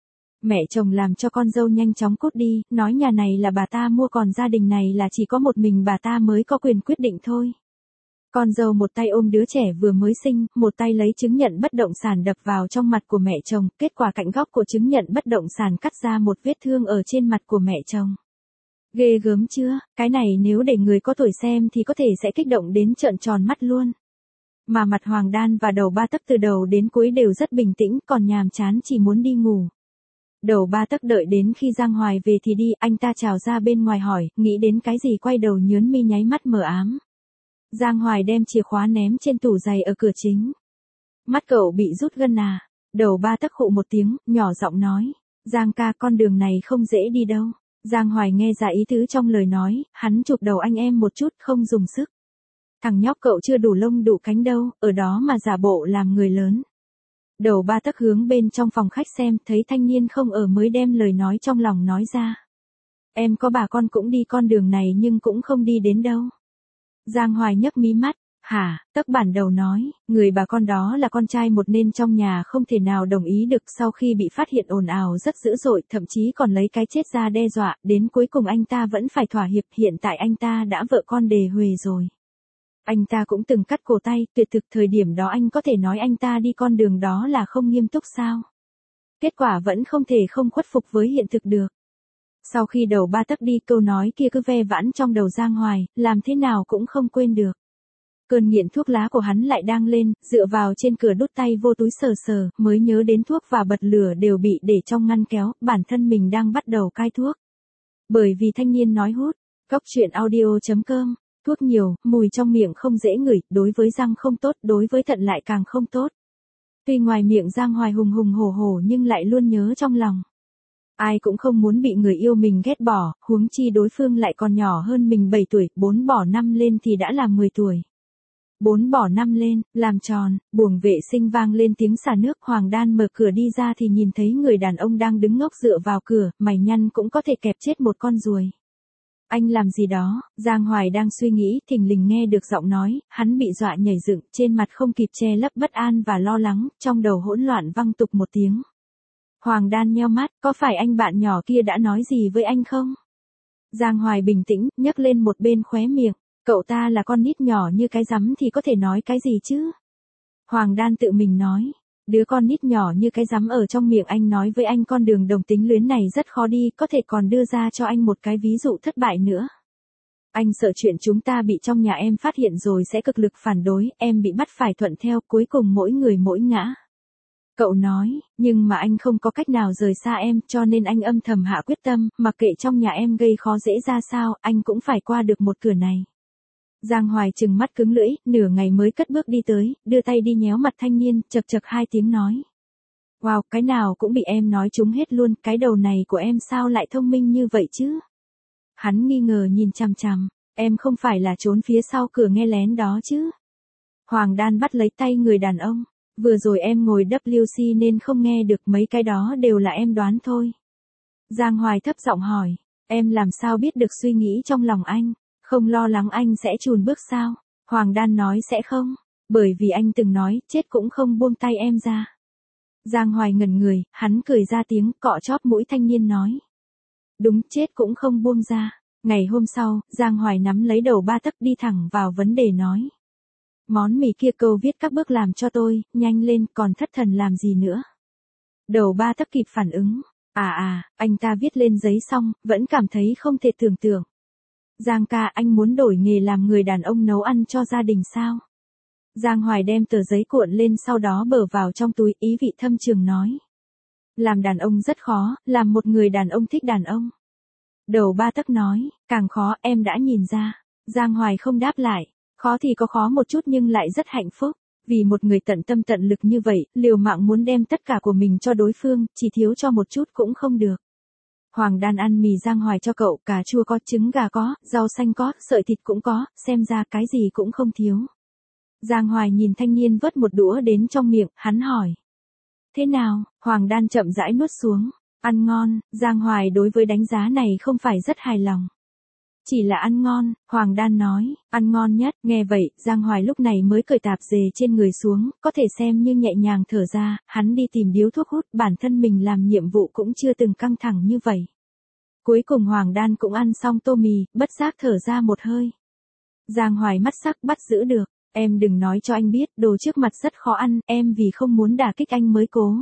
Mẹ chồng làm cho con dâu nhanh chóng cút đi, nói nhà này là bà ta mua còn gia đình này là chỉ có một mình bà ta mới có quyền quyết định thôi. Con dâu một tay ôm đứa trẻ vừa mới sinh, một tay lấy chứng nhận bất động sản đập vào trong mặt của mẹ chồng, kết quả cạnh góc của chứng nhận bất động sản cắt ra một vết thương ở trên mặt của mẹ chồng. Ghê gớm chưa, cái này nếu để người có tuổi xem thì có thể sẽ kích động đến trợn tròn mắt luôn. Mà mặt Hoàng Đan và Đầu Ba Tấc từ đầu đến cuối đều rất bình tĩnh, còn nhàm chán chỉ muốn đi ngủ. Đầu Ba Tấc đợi đến khi Giang Hoài về thì đi, anh ta chào ra bên ngoài hỏi, nghĩ đến cái gì quay đầu nhớn mi nháy mắt mờ ám. Giang Hoài đem chìa khóa ném trên tủ giày ở cửa chính. Mắt cậu bị rút gân à? Đầu Ba Tấc khụ một tiếng, nhỏ giọng nói. Giang ca, con đường này không dễ đi đâu. Giang Hoài nghe ra ý tứ trong lời nói, hắn chụp đầu anh em một chút, không dùng sức. Thằng nhóc cậu chưa đủ lông đủ cánh đâu, ở đó mà giả bộ làm người lớn. Đầu Ba Tấc hướng bên trong phòng khách xem, thấy thanh niên không ở mới đem lời nói trong lòng nói ra. Em có bà con cũng đi con đường này nhưng cũng không đi đến đâu. Giang Hoài nhấc mí mắt, hả? Tấc bản đầu nói, người bà con đó là con trai một nên trong nhà không thể nào đồng ý được, sau khi bị phát hiện ồn ào rất dữ dội, thậm chí còn lấy cái chết ra đe dọa, đến cuối cùng anh ta vẫn phải thỏa hiệp, hiện tại anh ta đã vợ con đề huề rồi. Anh ta cũng từng cắt cổ tay, tuyệt thực thời điểm đó anh có thể nói anh ta đi con đường đó là không nghiêm túc sao? Kết quả vẫn không thể không khuất phục với hiện thực được. Sau khi Đầu Ba Tấc đi, câu nói kia cứ ve vãn trong đầu Giang Hoài, làm thế nào cũng không quên được. Cơn nghiện thuốc lá của hắn lại đang lên, dựa vào trên cửa đút tay vô túi sờ, mới nhớ đến thuốc và bật lửa đều bị để trong ngăn kéo, bản thân mình đang bắt đầu cai thuốc. Bởi vì thanh niên nói hút. Cóc truyện audio.com. Thuốc nhiều, mùi trong miệng không dễ ngửi, đối với răng không tốt, đối với thận lại càng không tốt. Tuy ngoài miệng Giang Hoài hùng hùng hổ hổ nhưng lại luôn nhớ trong lòng. Ai cũng không muốn bị người yêu mình ghét bỏ, huống chi đối phương lại còn nhỏ hơn mình 7 tuổi, 4 bỏ 5 lên thì đã là 10 tuổi. 4 bỏ 5 lên, làm tròn, buồng vệ sinh vang lên tiếng xả nước. Hoàng Đan mở cửa đi ra thì nhìn thấy người đàn ông đang đứng ngốc dựa vào cửa, mày nhăn cũng có thể kẹp chết một con ruồi. Anh làm gì đó? Giang Hoài đang suy nghĩ, thình lình nghe được giọng nói, hắn bị dọa nhảy dựng, trên mặt không kịp che lấp bất an và lo lắng, trong đầu hỗn loạn văng tục một tiếng. Hoàng Đan nheo mắt, có phải anh bạn nhỏ kia đã nói gì với anh không? Giang Hoài bình tĩnh, nhấc lên một bên khóe miệng, cậu ta là con nít nhỏ như cái rắm thì có thể nói cái gì chứ? Hoàng Đan tự mình nói, đứa con nít nhỏ như cái rắm ở trong miệng anh nói với anh con đường đồng tính luyến này rất khó đi, có thể còn đưa ra cho anh một cái ví dụ thất bại nữa. Anh sợ chuyện chúng ta bị trong nhà em phát hiện rồi sẽ cực lực phản đối, em bị bắt phải thuận theo, cuối cùng mỗi người mỗi ngã. Cậu nói, nhưng mà anh không có cách nào rời xa em, cho nên anh âm thầm hạ quyết tâm, mặc kệ trong nhà em gây khó dễ ra sao, anh cũng phải qua được một cửa này. Giang Hoài trừng mắt cứng lưỡi, nửa ngày mới cất bước đi tới, đưa tay đi nhéo mặt thanh niên, chật chật 2 tiếng nói. Wow, cái nào cũng bị em nói trúng hết luôn, cái đầu này của em sao lại thông minh như vậy chứ? Hắn nghi ngờ nhìn chằm chằm, em không phải là trốn phía sau cửa nghe lén đó chứ? Hoàng Đan bắt lấy tay người đàn ông, vừa rồi em ngồi WC nên không nghe được, mấy cái đó đều là em đoán thôi. Giang Hoài thấp giọng hỏi, em làm sao biết được suy nghĩ trong lòng anh? Không lo lắng anh sẽ chùn bước sao? Hoàng Đan nói sẽ không, bởi vì anh từng nói, chết cũng không buông tay em ra. Giang Hoài ngẩn người, hắn cười ra tiếng, cọ chóp mũi thanh niên nói. Đúng, chết cũng không buông ra. Ngày hôm sau, Giang Hoài nắm lấy đầu Ba Tấc đi thẳng vào vấn đề nói. Món mì kia câu viết các bước làm cho tôi, nhanh lên, còn thất thần làm gì nữa. Đầu Ba Tấc kịp phản ứng. Anh ta viết lên giấy xong, vẫn cảm thấy không thể tưởng tượng. Giang ca, anh muốn đổi nghề làm người đàn ông nấu ăn cho gia đình sao? Giang Hoài đem tờ giấy cuộn lên sau đó bờ vào trong túi, ý vị thâm trường nói. Làm đàn ông rất khó, làm một người đàn ông thích đàn ông. Đầu Ba Tấc nói, càng khó, em đã nhìn ra. Giang Hoài không đáp lại, khó thì có khó một chút nhưng lại rất hạnh phúc. Vì một người tận tâm tận lực như vậy, liều mạng muốn đem tất cả của mình cho đối phương, chỉ thiếu cho một chút cũng không được. Hoàng Đan ăn mì Giang Hoài cho cậu, cà chua có, trứng gà có, rau xanh có, sợi thịt cũng có, xem ra cái gì cũng không thiếu. Giang Hoài nhìn thanh niên vớt một đũa đến trong miệng, hắn hỏi. Thế nào? Hoàng Đan chậm rãi nuốt xuống. Ăn ngon. Giang Hoài đối với đánh giá này không phải rất hài lòng. Chỉ là ăn ngon, Hoàng Đan nói, ăn ngon nhất. Nghe vậy, Giang Hoài lúc này mới cởi tạp dề trên người xuống, có thể xem như nhẹ nhàng thở ra, hắn đi tìm điếu thuốc hút, bản thân mình làm nhiệm vụ cũng chưa từng căng thẳng như vậy. Cuối cùng Hoàng Đan cũng ăn xong tô mì, bất giác thở ra một hơi. Giang Hoài mắt sắc bắt giữ được, em đừng nói cho anh biết, đồ trước mặt rất khó ăn, em vì không muốn đả kích anh mới cố.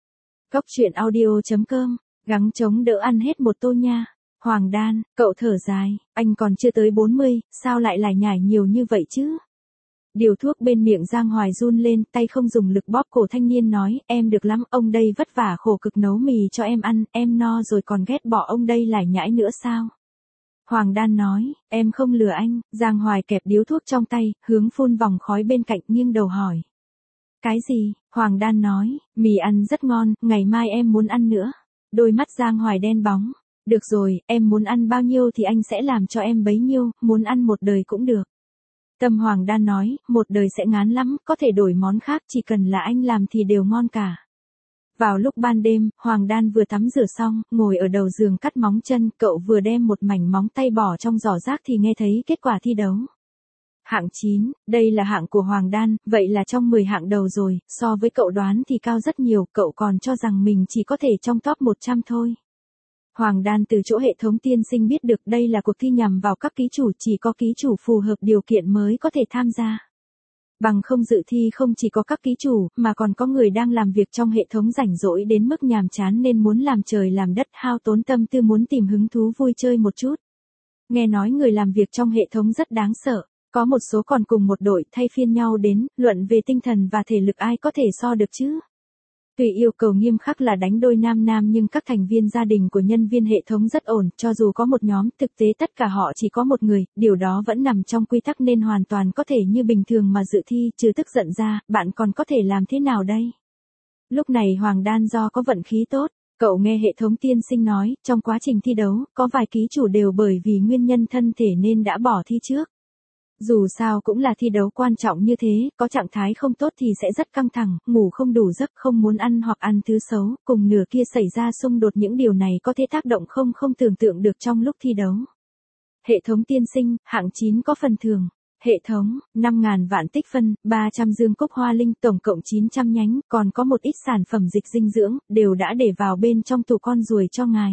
Cóc truyện audio.com, gắng chống đỡ ăn hết một tô nha. Hoàng Đan, cậu thở dài, anh còn chưa tới 40, sao lại lải nhải nhiều như vậy chứ? Điều thuốc bên miệng Giang Hoài run lên, tay không dùng lực bóp cổ thanh niên nói, em được lắm, ông đây vất vả khổ cực nấu mì cho em ăn, em no rồi còn ghét bỏ ông đây lải nhải nữa sao? Hoàng Đan nói, em không lừa anh. Giang Hoài kẹp điếu thuốc trong tay, hướng phun vòng khói bên cạnh, nghiêng đầu hỏi. Cái gì? Hoàng Đan nói, mì ăn rất ngon, ngày mai em muốn ăn nữa. Đôi mắt Giang Hoài đen bóng. Được rồi, em muốn ăn bao nhiêu thì anh sẽ làm cho em bấy nhiêu, muốn ăn một đời cũng được. Tâm Hoàng Đan nói, một đời sẽ ngán lắm, có thể đổi món khác, chỉ cần là anh làm thì đều ngon cả. Vào lúc ban đêm, Hoàng Đan vừa tắm rửa xong, ngồi ở đầu giường cắt móng chân, cậu vừa đem một mảnh móng tay bỏ trong giỏ rác thì nghe thấy kết quả thi đấu. Hạng 9, đây là hạng của Hoàng Đan, vậy là trong 10 hạng đầu rồi, so với cậu đoán thì cao rất nhiều, cậu còn cho rằng mình chỉ có thể trong top 100 thôi. Hoàng Đan từ chỗ hệ thống tiên sinh biết được đây là cuộc thi nhằm vào các ký chủ, chỉ có ký chủ phù hợp điều kiện mới có thể tham gia. Bằng không dự thi không chỉ có các ký chủ, mà còn có người đang làm việc trong hệ thống rảnh rỗi đến mức nhàm chán nên muốn làm trời làm đất, hao tốn tâm tư muốn tìm hứng thú vui chơi một chút. Nghe nói người làm việc trong hệ thống rất đáng sợ, có một số còn cùng một đội thay phiên nhau đến, luận về tinh thần và thể lực ai có thể so được chứ. Tuy yêu cầu nghiêm khắc là đánh đôi nam nam nhưng các thành viên gia đình của nhân viên hệ thống rất ổn, cho dù có một nhóm, thực tế tất cả họ chỉ có một người, điều đó vẫn nằm trong quy tắc nên hoàn toàn có thể như bình thường mà dự thi, trừ tức giận ra, bạn còn có thể làm thế nào đây? Lúc này Hoàng Đan do có vận khí tốt, cậu nghe hệ thống tiên sinh nói, trong quá trình thi đấu, có vài ký chủ đều bởi vì nguyên nhân thân thể nên đã bỏ thi trước. Dù sao cũng là thi đấu quan trọng như thế, có trạng thái không tốt thì sẽ rất căng thẳng, ngủ không đủ giấc, không muốn ăn hoặc ăn thứ xấu, cùng nửa kia xảy ra xung đột, những điều này có thể tác động không tưởng tượng được trong lúc thi đấu. Hệ thống tiên sinh, hạng 9 có phần thưởng. Hệ thống, 5.000 vạn tích phân, 300 dương cốc hoa linh, tổng cộng 900 nhánh, còn có một ít sản phẩm dịch dinh dưỡng, đều đã để vào bên trong tủ con ruồi cho ngài.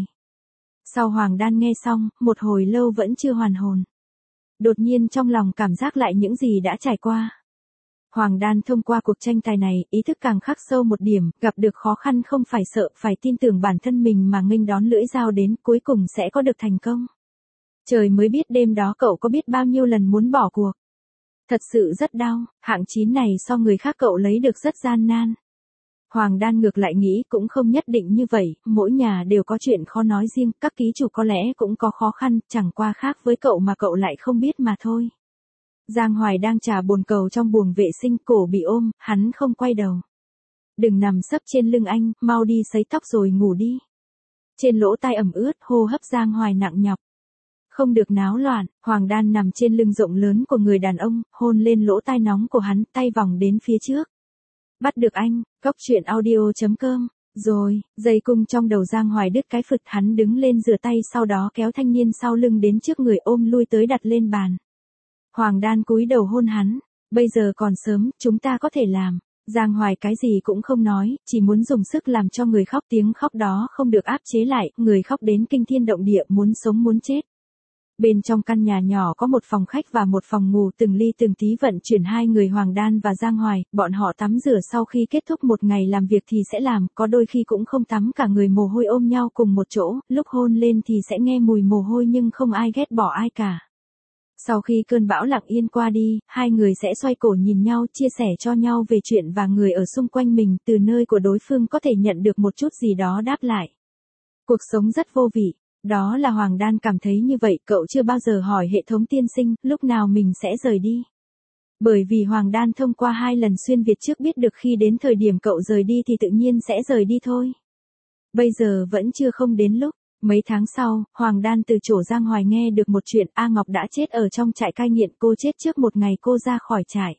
Sau Hoàng Đan nghe xong, một hồi lâu vẫn chưa hoàn hồn. Đột nhiên trong lòng cảm giác lại những gì đã trải qua. Hoàng Đan thông qua cuộc tranh tài này, ý thức càng khắc sâu một điểm, gặp được khó khăn không phải sợ, phải tin tưởng bản thân mình mà nghênh đón lưỡi dao đến, cuối cùng sẽ có được thành công. Trời mới biết đêm đó cậu có biết bao nhiêu lần muốn bỏ cuộc. Thật sự rất đau, hạng 9 này so người khác cậu lấy được rất gian nan. Hoàng Đan ngược lại nghĩ cũng không nhất định như vậy, mỗi nhà đều có chuyện khó nói riêng, các ký chủ có lẽ cũng có khó khăn, chẳng qua khác với cậu mà cậu lại không biết mà thôi. Giang Hoài đang trà bồn cầu trong buồng vệ sinh, cổ bị ôm, hắn không quay đầu. Đừng nằm sấp trên lưng anh, mau đi sấy tóc rồi ngủ đi. Trên lỗ tai ẩm ướt, hô hấp Giang Hoài nặng nhọc. Không được náo loạn, Hoàng Đan nằm trên lưng rộng lớn của người đàn ông, hôn lên lỗ tai nóng của hắn, tay vòng đến phía trước. Bắt được anh, cóc truyện audio.com. Rồi, dây cung trong đầu Giang Hoài đứt cái phực, hắn đứng lên rửa tay, sau đó kéo thanh niên sau lưng đến trước người, ôm lui tới đặt lên bàn. Hoàng Đan cúi đầu hôn hắn. Bây giờ còn sớm, chúng ta có thể làm. Giang Hoài cái gì cũng không nói, chỉ muốn dùng sức làm cho người khóc, tiếng khóc đó không được áp chế lại, người khóc đến kinh thiên động địa, muốn sống muốn chết. Bên trong căn nhà nhỏ có một phòng khách và một phòng ngủ, từng ly từng tí vận chuyển hai người Hoàng Đan và Giang Hoài, bọn họ tắm rửa sau khi kết thúc một ngày làm việc thì sẽ làm, có đôi khi cũng không tắm, cả người mồ hôi ôm nhau cùng một chỗ, lúc hôn lên thì sẽ nghe mùi mồ hôi nhưng không ai ghét bỏ ai cả. Sau khi cơn bão lặng yên qua đi, hai người sẽ xoay cổ nhìn nhau, chia sẻ cho nhau về chuyện và người ở xung quanh mình, từ nơi của đối phương có thể nhận được một chút gì đó đáp lại. Cuộc sống rất vô vị. Đó là Hoàng Đan cảm thấy như vậy, cậu chưa bao giờ hỏi hệ thống tiên sinh, lúc nào mình sẽ rời đi. Bởi vì Hoàng Đan thông qua 2 lần xuyên Việt trước biết được khi đến thời điểm cậu rời đi thì tự nhiên sẽ rời đi thôi. Bây giờ vẫn chưa không đến lúc. Mấy tháng sau, Hoàng Đan từ chỗ Giang Hoài nghe được một chuyện, A Ngọc đã chết ở trong trại cai nghiện, cô chết trước một ngày cô ra khỏi trại.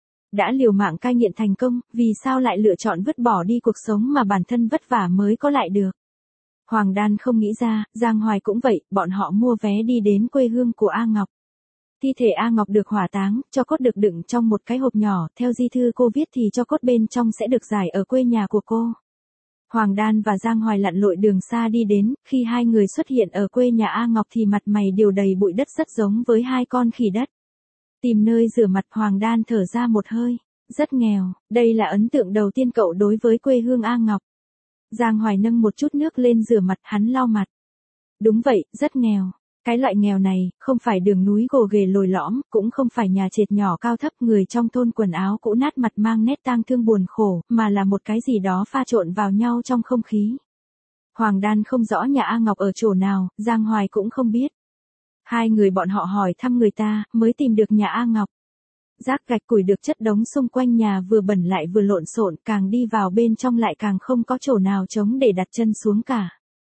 Đã liều mạng cai nghiện thành công, vì sao lại lựa chọn vứt bỏ đi cuộc sống mà bản thân vất vả mới có lại được. Hoàng Đan không nghĩ ra, Giang Hoài cũng vậy, bọn họ mua vé đi đến quê hương của A Ngọc. Thi thể A Ngọc được hỏa táng, cho cốt được đựng trong một cái hộp nhỏ, theo di thư cô viết thì cho cốt bên trong sẽ được giải ở quê nhà của cô. Hoàng Đan và Giang Hoài lặn lội đường xa đi đến, khi hai người xuất hiện ở quê nhà A Ngọc thì mặt mày đều đầy bụi đất, rất giống với hai con khỉ đất. Tìm nơi rửa mặt, Hoàng Đan thở ra một hơi, rất nghèo, đây là ấn tượng đầu tiên cậu đối với quê hương A Ngọc. Giang Hoài nâng một chút nước lên rửa mặt, hắn lau mặt. Đúng vậy, rất nghèo. Cái loại nghèo này, không phải đường núi gồ ghề lồi lõm, cũng không phải nhà trệt nhỏ cao thấp, người trong thôn quần áo cũ nát, mặt mang nét tang thương buồn khổ, mà là một cái gì đó pha trộn vào nhau trong không khí. Hoàng Đan không rõ nhà A Ngọc ở chỗ nào, Giang Hoài cũng không biết. Hai người bọn họ hỏi thăm người ta, mới tìm được nhà A Ngọc. Rác gạch củi được chất đống xung quanh nhà, vừa bẩn lại vừa lộn xộn, càng đi vào bên trong lại càng không có chỗ nào trống để đặt chân xuống cả.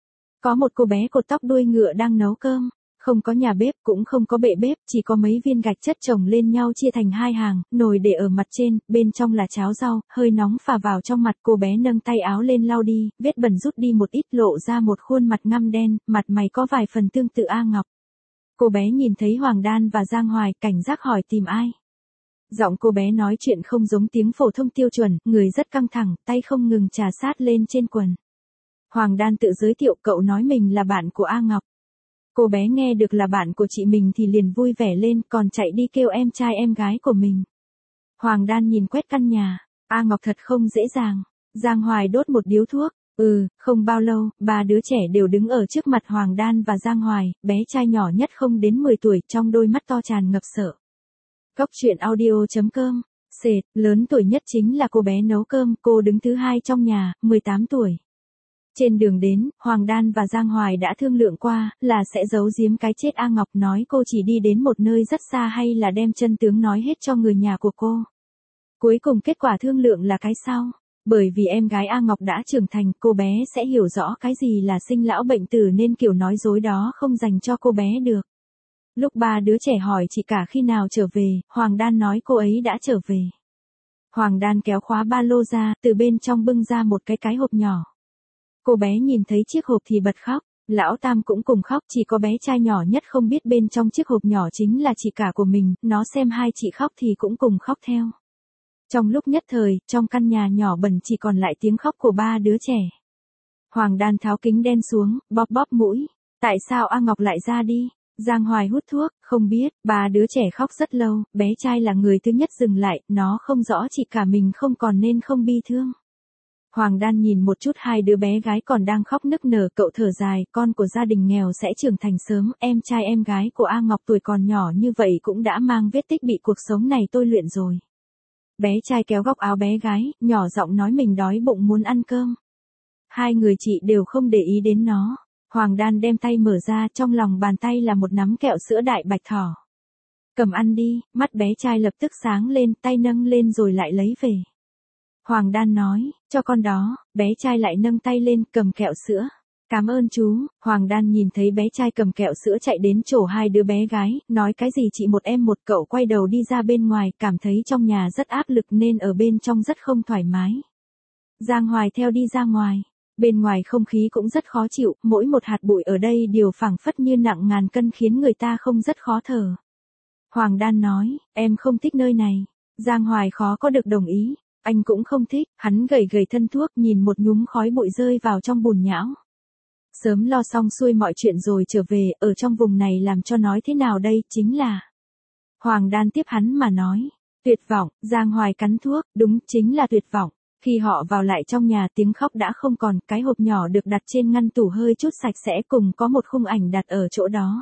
Có một cô bé cột tóc đuôi ngựa đang nấu cơm, không có nhà bếp cũng không có bệ bếp, chỉ có mấy viên gạch chất chồng lên nhau chia thành 2 hàng, nồi để ở mặt trên, bên trong là cháo rau, hơi nóng phả vào trong mặt, cô bé nâng tay áo lên lau đi, vết bẩn rút đi một ít, lộ ra một khuôn mặt ngăm đen, mặt mày có vài phần tương tự A Ngọc. Cô bé nhìn thấy Hoàng Đan và Giang Hoài, cảnh giác hỏi tìm ai. Giọng cô bé nói chuyện không giống tiếng phổ thông tiêu chuẩn, người rất căng thẳng, tay không ngừng trà sát lên trên quần. Hoàng Đan tự giới thiệu, cậu nói mình là bạn của A Ngọc. Cô bé nghe được là bạn của chị mình thì liền vui vẻ lên, còn chạy đi kêu em trai em gái của mình. Hoàng Đan nhìn quét căn nhà, A Ngọc thật không dễ dàng. Giang Hoài đốt một điếu thuốc. Không bao lâu, 3 đứa trẻ đều đứng ở trước mặt Hoàng Đan và Giang Hoài, bé trai nhỏ nhất không đến 10 tuổi, trong đôi mắt to tràn ngập sợ. Cóc truyện audio.com Sệt, lớn tuổi nhất chính là cô bé nấu cơm, cô đứng thứ hai trong nhà, 18 tuổi. Trên đường đến, Hoàng Đan và Giang Hoài đã thương lượng qua, là sẽ giấu giếm cái chết A Ngọc, nói cô chỉ đi đến một nơi rất xa hay là đem chân tướng nói hết cho người nhà của cô. Cuối cùng kết quả thương lượng là cái sau. Bởi vì em gái A Ngọc đã trưởng thành, cô bé sẽ hiểu rõ cái gì là sinh lão bệnh tử nên kiểu nói dối đó không dành cho cô bé được. Lúc ba đứa trẻ hỏi chị cả khi nào trở về, Hoàng Đan nói cô ấy đã trở về. Hoàng Đan kéo khóa ba lô ra, từ bên trong bưng ra một cái hộp nhỏ. Cô bé nhìn thấy chiếc hộp thì bật khóc, lão Tam cũng cùng khóc, chỉ có bé trai nhỏ nhất không biết bên trong chiếc hộp nhỏ chính là chị cả của mình, nó xem hai chị khóc thì cũng cùng khóc theo. Trong lúc nhất thời, trong căn nhà nhỏ bẩn chỉ còn lại tiếng khóc của ba đứa trẻ. Hoàng Đan tháo kính đen xuống, bóp bóp mũi. Tại sao A Ngọc lại ra đi? Giang Hoài hút thuốc, không biết, ba đứa trẻ khóc rất lâu, bé trai là người thứ nhất dừng lại, nó không rõ chị cả mình không còn nên không bi thương. Hoàng Đan nhìn một chút hai đứa bé gái còn đang khóc nức nở, cậu thở dài, con của gia đình nghèo sẽ trưởng thành sớm, em trai em gái của A Ngọc tuổi còn nhỏ như vậy cũng đã mang vết tích bị cuộc sống này tôi luyện rồi. Bé trai kéo góc áo bé gái, nhỏ giọng nói mình đói bụng muốn ăn cơm. Hai người chị đều không để ý đến nó. Hoàng Đan đem tay mở ra, trong lòng bàn tay là một nắm kẹo sữa đại bạch thỏ. Cầm ăn đi, mắt bé trai lập tức sáng lên, tay nâng lên rồi lại lấy về. Hoàng Đan nói, cho con đó, bé trai lại nâng tay lên, cầm kẹo sữa. Cảm ơn chú. Hoàng Đan nhìn thấy bé trai cầm kẹo sữa chạy đến chỗ hai đứa bé gái, nói cái gì chị một em một, cậu quay đầu đi ra bên ngoài, cảm thấy trong nhà rất áp lực nên ở bên trong rất không thoải mái. Giang Hoài theo đi ra ngoài. Bên ngoài không khí cũng rất khó chịu, mỗi một hạt bụi ở đây đều phảng phất như nặng ngàn cân khiến người ta không rất khó thở. Hoàng Đan nói, em không thích nơi này. Giang Hoài khó có được đồng ý. Anh cũng không thích, hắn gầy gầy thân thuốc nhìn một nhúm khói bụi rơi vào trong bùn nhão. Sớm lo xong xuôi mọi chuyện rồi trở về, ở trong vùng này làm cho nói thế nào đây, chính là. Hoàng Đan tiếp hắn mà nói, tuyệt vọng. Giang Hoài cắn thuốc, đúng, chính là tuyệt vọng. Khi họ vào lại trong nhà tiếng khóc đã không còn, cái hộp nhỏ được đặt trên ngăn tủ hơi chút sạch sẽ cùng có một khung ảnh đặt ở chỗ đó.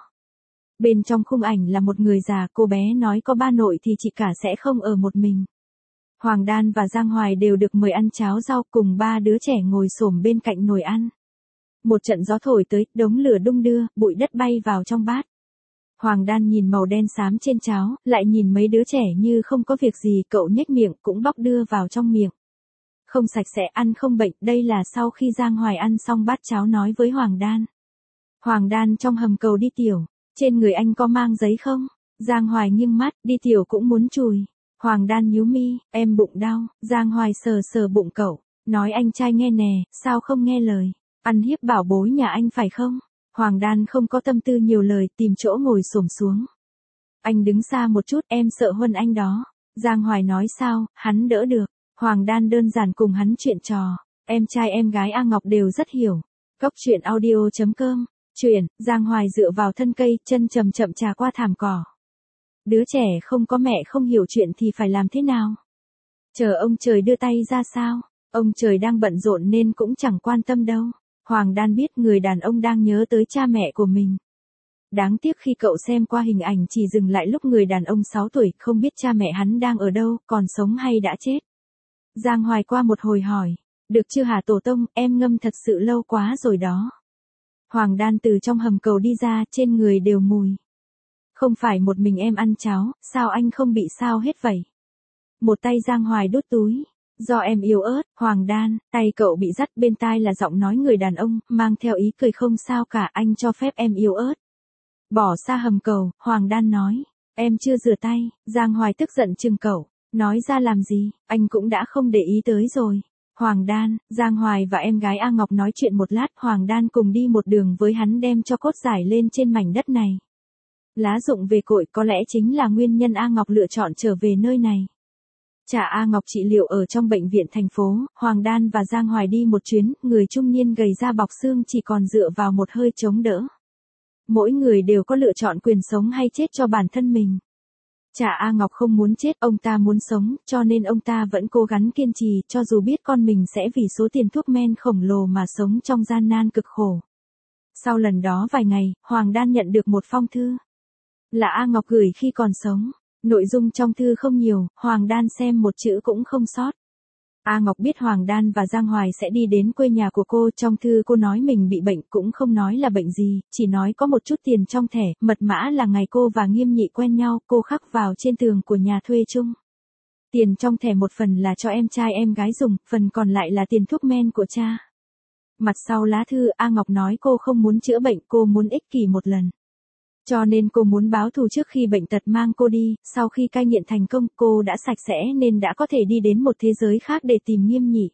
Bên trong khung ảnh là một người già, cô bé nói có ba nội thì chị cả sẽ không ở một mình. Hoàng Đan và Giang Hoài đều được mời ăn cháo rau cùng ba đứa trẻ ngồi xổm bên cạnh nồi ăn. Một trận gió thổi tới, đống lửa đung đưa, bụi đất bay vào trong bát. Hoàng Đan nhìn màu đen xám trên cháo, lại nhìn mấy đứa trẻ như không có việc gì, cậu nhếch miệng cũng bóc đưa vào trong miệng. Không sạch sẽ, ăn không bệnh, đây là sau khi Giang Hoài ăn xong bát cháo nói với Hoàng Đan. Hoàng Đan trong hầm cầu đi tiểu, trên người anh có mang giấy không? Giang Hoài nghiêng mắt, đi tiểu cũng muốn chùi. Hoàng Đan nhíu mi, em bụng đau. Giang Hoài sờ sờ bụng cậu, nói anh trai nghe nè, sao không nghe lời, ăn hiếp bảo bối nhà anh phải không? Hoàng Đan không có tâm tư nhiều lời, tìm chỗ ngồi xổm xuống. Anh đứng xa một chút, em sợ Huân Anh đó. Giang Hoài nói sao, hắn đỡ được. Hoàng Đan đơn giản cùng hắn chuyện trò, em trai em gái A Ngọc đều rất hiểu. Cốc truyện audio.com, truyện, Giang Hoài dựa vào thân cây, chân chậm chậm trà qua thảm cỏ. Đứa trẻ không có mẹ không hiểu chuyện thì phải làm thế nào? Chờ ông trời đưa tay ra sao? Ông trời đang bận rộn nên cũng chẳng quan tâm đâu. Hoàng Đan biết người đàn ông đang nhớ tới cha mẹ của mình. Đáng tiếc khi cậu xem qua hình ảnh chỉ dừng lại lúc người đàn ông 6 tuổi, không biết cha mẹ hắn đang ở đâu, còn sống hay đã chết. Giang Hoài qua một hồi hỏi, được chưa hả tổ tông, em ngâm thật sự lâu quá rồi đó. Hoàng Đan từ trong hầm cầu đi ra, trên người đều mùi. Không phải một mình em ăn cháo, sao anh không bị sao hết vậy? Một tay Giang Hoài đút túi. Do em yếu ớt, Hoàng Đan, tay cậu bị dắt, bên tai là giọng nói người đàn ông, mang theo ý cười không sao cả, anh cho phép em yếu ớt. Bỏ xa hầm cầu, Hoàng Đan nói, em chưa rửa tay. Giang Hoài tức giận chừng cậu, nói ra làm gì, anh cũng đã không để ý tới rồi. Hoàng Đan, Giang Hoài và em gái A Ngọc nói chuyện một lát, Hoàng Đan cùng đi một đường với hắn đem cho cốt giải lên trên mảnh đất này. Lá rụng về cội có lẽ chính là nguyên nhân A Ngọc lựa chọn trở về nơi này. Cha A Ngọc trị liệu ở trong bệnh viện thành phố, Hoàng Đan và Giang Hoài đi một chuyến, người trung niên gầy da bọc xương chỉ còn dựa vào một hơi chống đỡ. Mỗi người đều có lựa chọn quyền sống hay chết cho bản thân mình. Cha A Ngọc không muốn chết, ông ta muốn sống, cho nên ông ta vẫn cố gắng kiên trì, cho dù biết con mình sẽ vì số tiền thuốc men khổng lồ mà sống trong gian nan cực khổ. Sau lần đó vài ngày, Hoàng Đan nhận được một phong thư. Là A Ngọc gửi khi còn sống. Nội dung trong thư không nhiều, Hoàng Đan xem một chữ cũng không sót. A Ngọc biết Hoàng Đan và Giang Hoài sẽ đi đến quê nhà của cô, trong thư cô nói mình bị bệnh, cũng không nói là bệnh gì, chỉ nói có một chút tiền trong thẻ, mật mã là ngày cô và Nghiêm Nhị quen nhau, cô khắc vào trên tường của nhà thuê chung. Tiền trong thẻ một phần là cho em trai em gái dùng, phần còn lại là tiền thuốc men của cha. Mặt sau lá thư, A Ngọc nói cô không muốn chữa bệnh, cô muốn ích kỷ một lần. Cho nên cô muốn báo thù trước khi bệnh tật mang cô đi, sau khi cai nghiện thành công, cô đã sạch sẽ nên đã có thể đi đến một thế giới khác để tìm Nghiêm Nhị.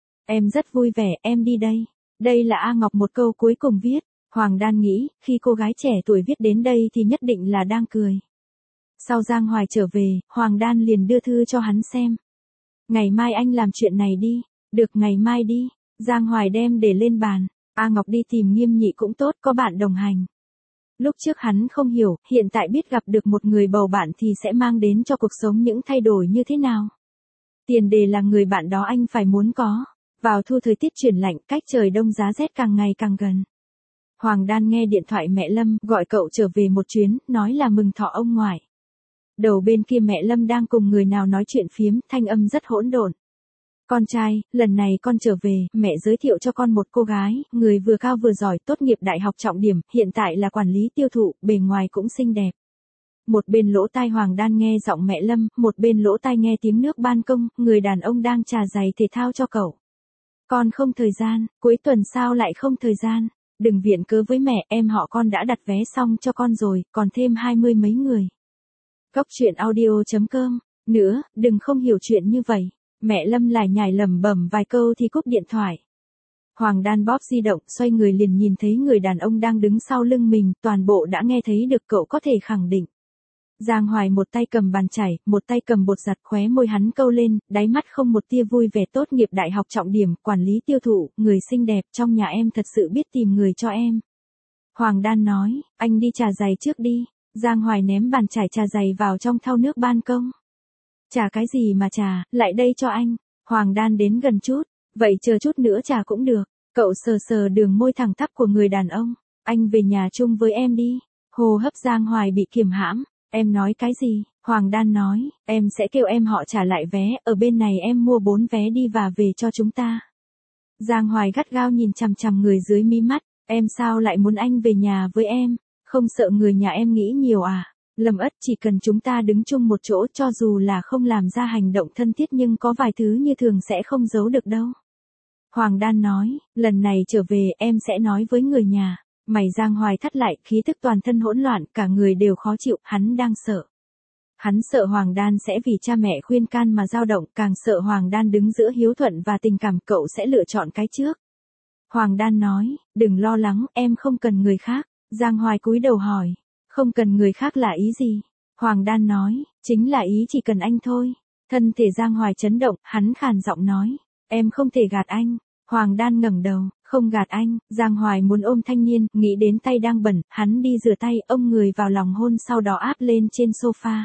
Em rất vui vẻ, em đi đây. Đây là A Ngọc một câu cuối cùng viết. Hoàng Đan nghĩ, khi cô gái trẻ tuổi viết đến đây thì nhất định là đang cười. Sau Giang Hoài trở về, Hoàng Đan liền đưa thư cho hắn xem. Ngày mai anh làm chuyện này đi. Được, ngày mai đi. Giang Hoài đem để lên bàn. A Ngọc đi tìm Nghiêm Nhị cũng tốt, có bạn đồng hành. Lúc trước hắn không hiểu, hiện tại biết gặp được một người bầu bạn thì sẽ mang đến cho cuộc sống những thay đổi như thế nào. Tiền đề là người bạn đó anh phải muốn có. Vào thu thời tiết chuyển lạnh, cách trời đông giá rét càng ngày càng gần. Hoàng Đan nghe điện thoại mẹ Lâm, gọi cậu trở về một chuyến, nói là mừng thọ ông ngoại. Đầu bên kia mẹ Lâm đang cùng người nào nói chuyện phiếm, thanh âm rất hỗn độn. Con trai, lần này con trở về, mẹ giới thiệu cho con một cô gái, người vừa cao vừa giỏi, tốt nghiệp đại học trọng điểm, hiện tại là quản lý tiêu thụ, bề ngoài cũng xinh đẹp. Một bên lỗ tai Hoàng Đan nghe giọng mẹ Lâm, một bên lỗ tai nghe tiếng nước ban công, người đàn ông đang trà giày thể thao cho cậu. Con không thời gian, cuối tuần sao lại không thời gian? Đừng viện cớ với mẹ, em họ con đã đặt vé xong cho con rồi, còn thêm 20 mấy người. Cóc truyện audio.com. Nữa, đừng không hiểu chuyện như vậy. Mẹ Lâm lải nhải lẩm bẩm vài câu thì cúp điện thoại. Hoàng Đan bóp di động, xoay người liền nhìn thấy người đàn ông đang đứng sau lưng mình, toàn bộ đã nghe thấy được, cậu có thể khẳng định. Giang Hoài một tay cầm bàn chải, một tay cầm bột giặt, khóe môi hắn câu lên, đáy mắt không một tia vui vẻ, tốt nghiệp đại học trọng điểm, quản lý tiêu thụ, người xinh đẹp, trong nhà em thật sự biết tìm người cho em. Hoàng Đan nói, anh đi trà giày trước đi. Giang Hoài ném bàn chải trà giày vào trong thau nước ban công. Trà cái gì mà trà, lại đây cho anh. Hoàng Đan đến gần chút, vậy chờ chút nữa trà cũng được. Cậu sờ sờ đường môi thẳng tắp của người đàn ông. Anh về nhà chung với em đi. Hô hấp Giang Hoài bị kiềm hãm. Em nói cái gì? Hoàng Đan nói, em sẽ kêu em họ trả lại vé, ở bên này em mua 4 vé đi và về cho chúng ta. Giang Hoài gắt gao nhìn chằm chằm người dưới mí mắt, em sao lại muốn anh về nhà với em? Không sợ người nhà em nghĩ nhiều à? Lâm Ất, chỉ cần chúng ta đứng chung một chỗ, cho dù là không làm ra hành động thân thiết nhưng có vài thứ như thường sẽ không giấu được đâu. Hoàng Đan nói, lần này trở về em sẽ nói với người nhà. Mày Giang Hoài thắt lại, khí tức toàn thân hỗn loạn, cả người đều khó chịu, hắn đang sợ. Hắn sợ Hoàng Đan sẽ vì cha mẹ khuyên can mà dao động, càng sợ Hoàng Đan đứng giữa hiếu thuận và tình cảm, cậu sẽ lựa chọn cái trước. Hoàng Đan nói, đừng lo lắng, em không cần người khác. Giang Hoài cúi đầu hỏi, không cần người khác là ý gì? Hoàng Đan nói, chính là ý chỉ cần anh thôi. Thân thể Giang Hoài chấn động, hắn khàn giọng nói, em không thể gạt anh. Hoàng Đan ngẩng đầu, không gạt anh. Giang Hoài muốn ôm thanh niên, nghĩ đến tay đang bẩn, hắn đi rửa tay, ôm người vào lòng hôn, sau đó áp lên trên sofa.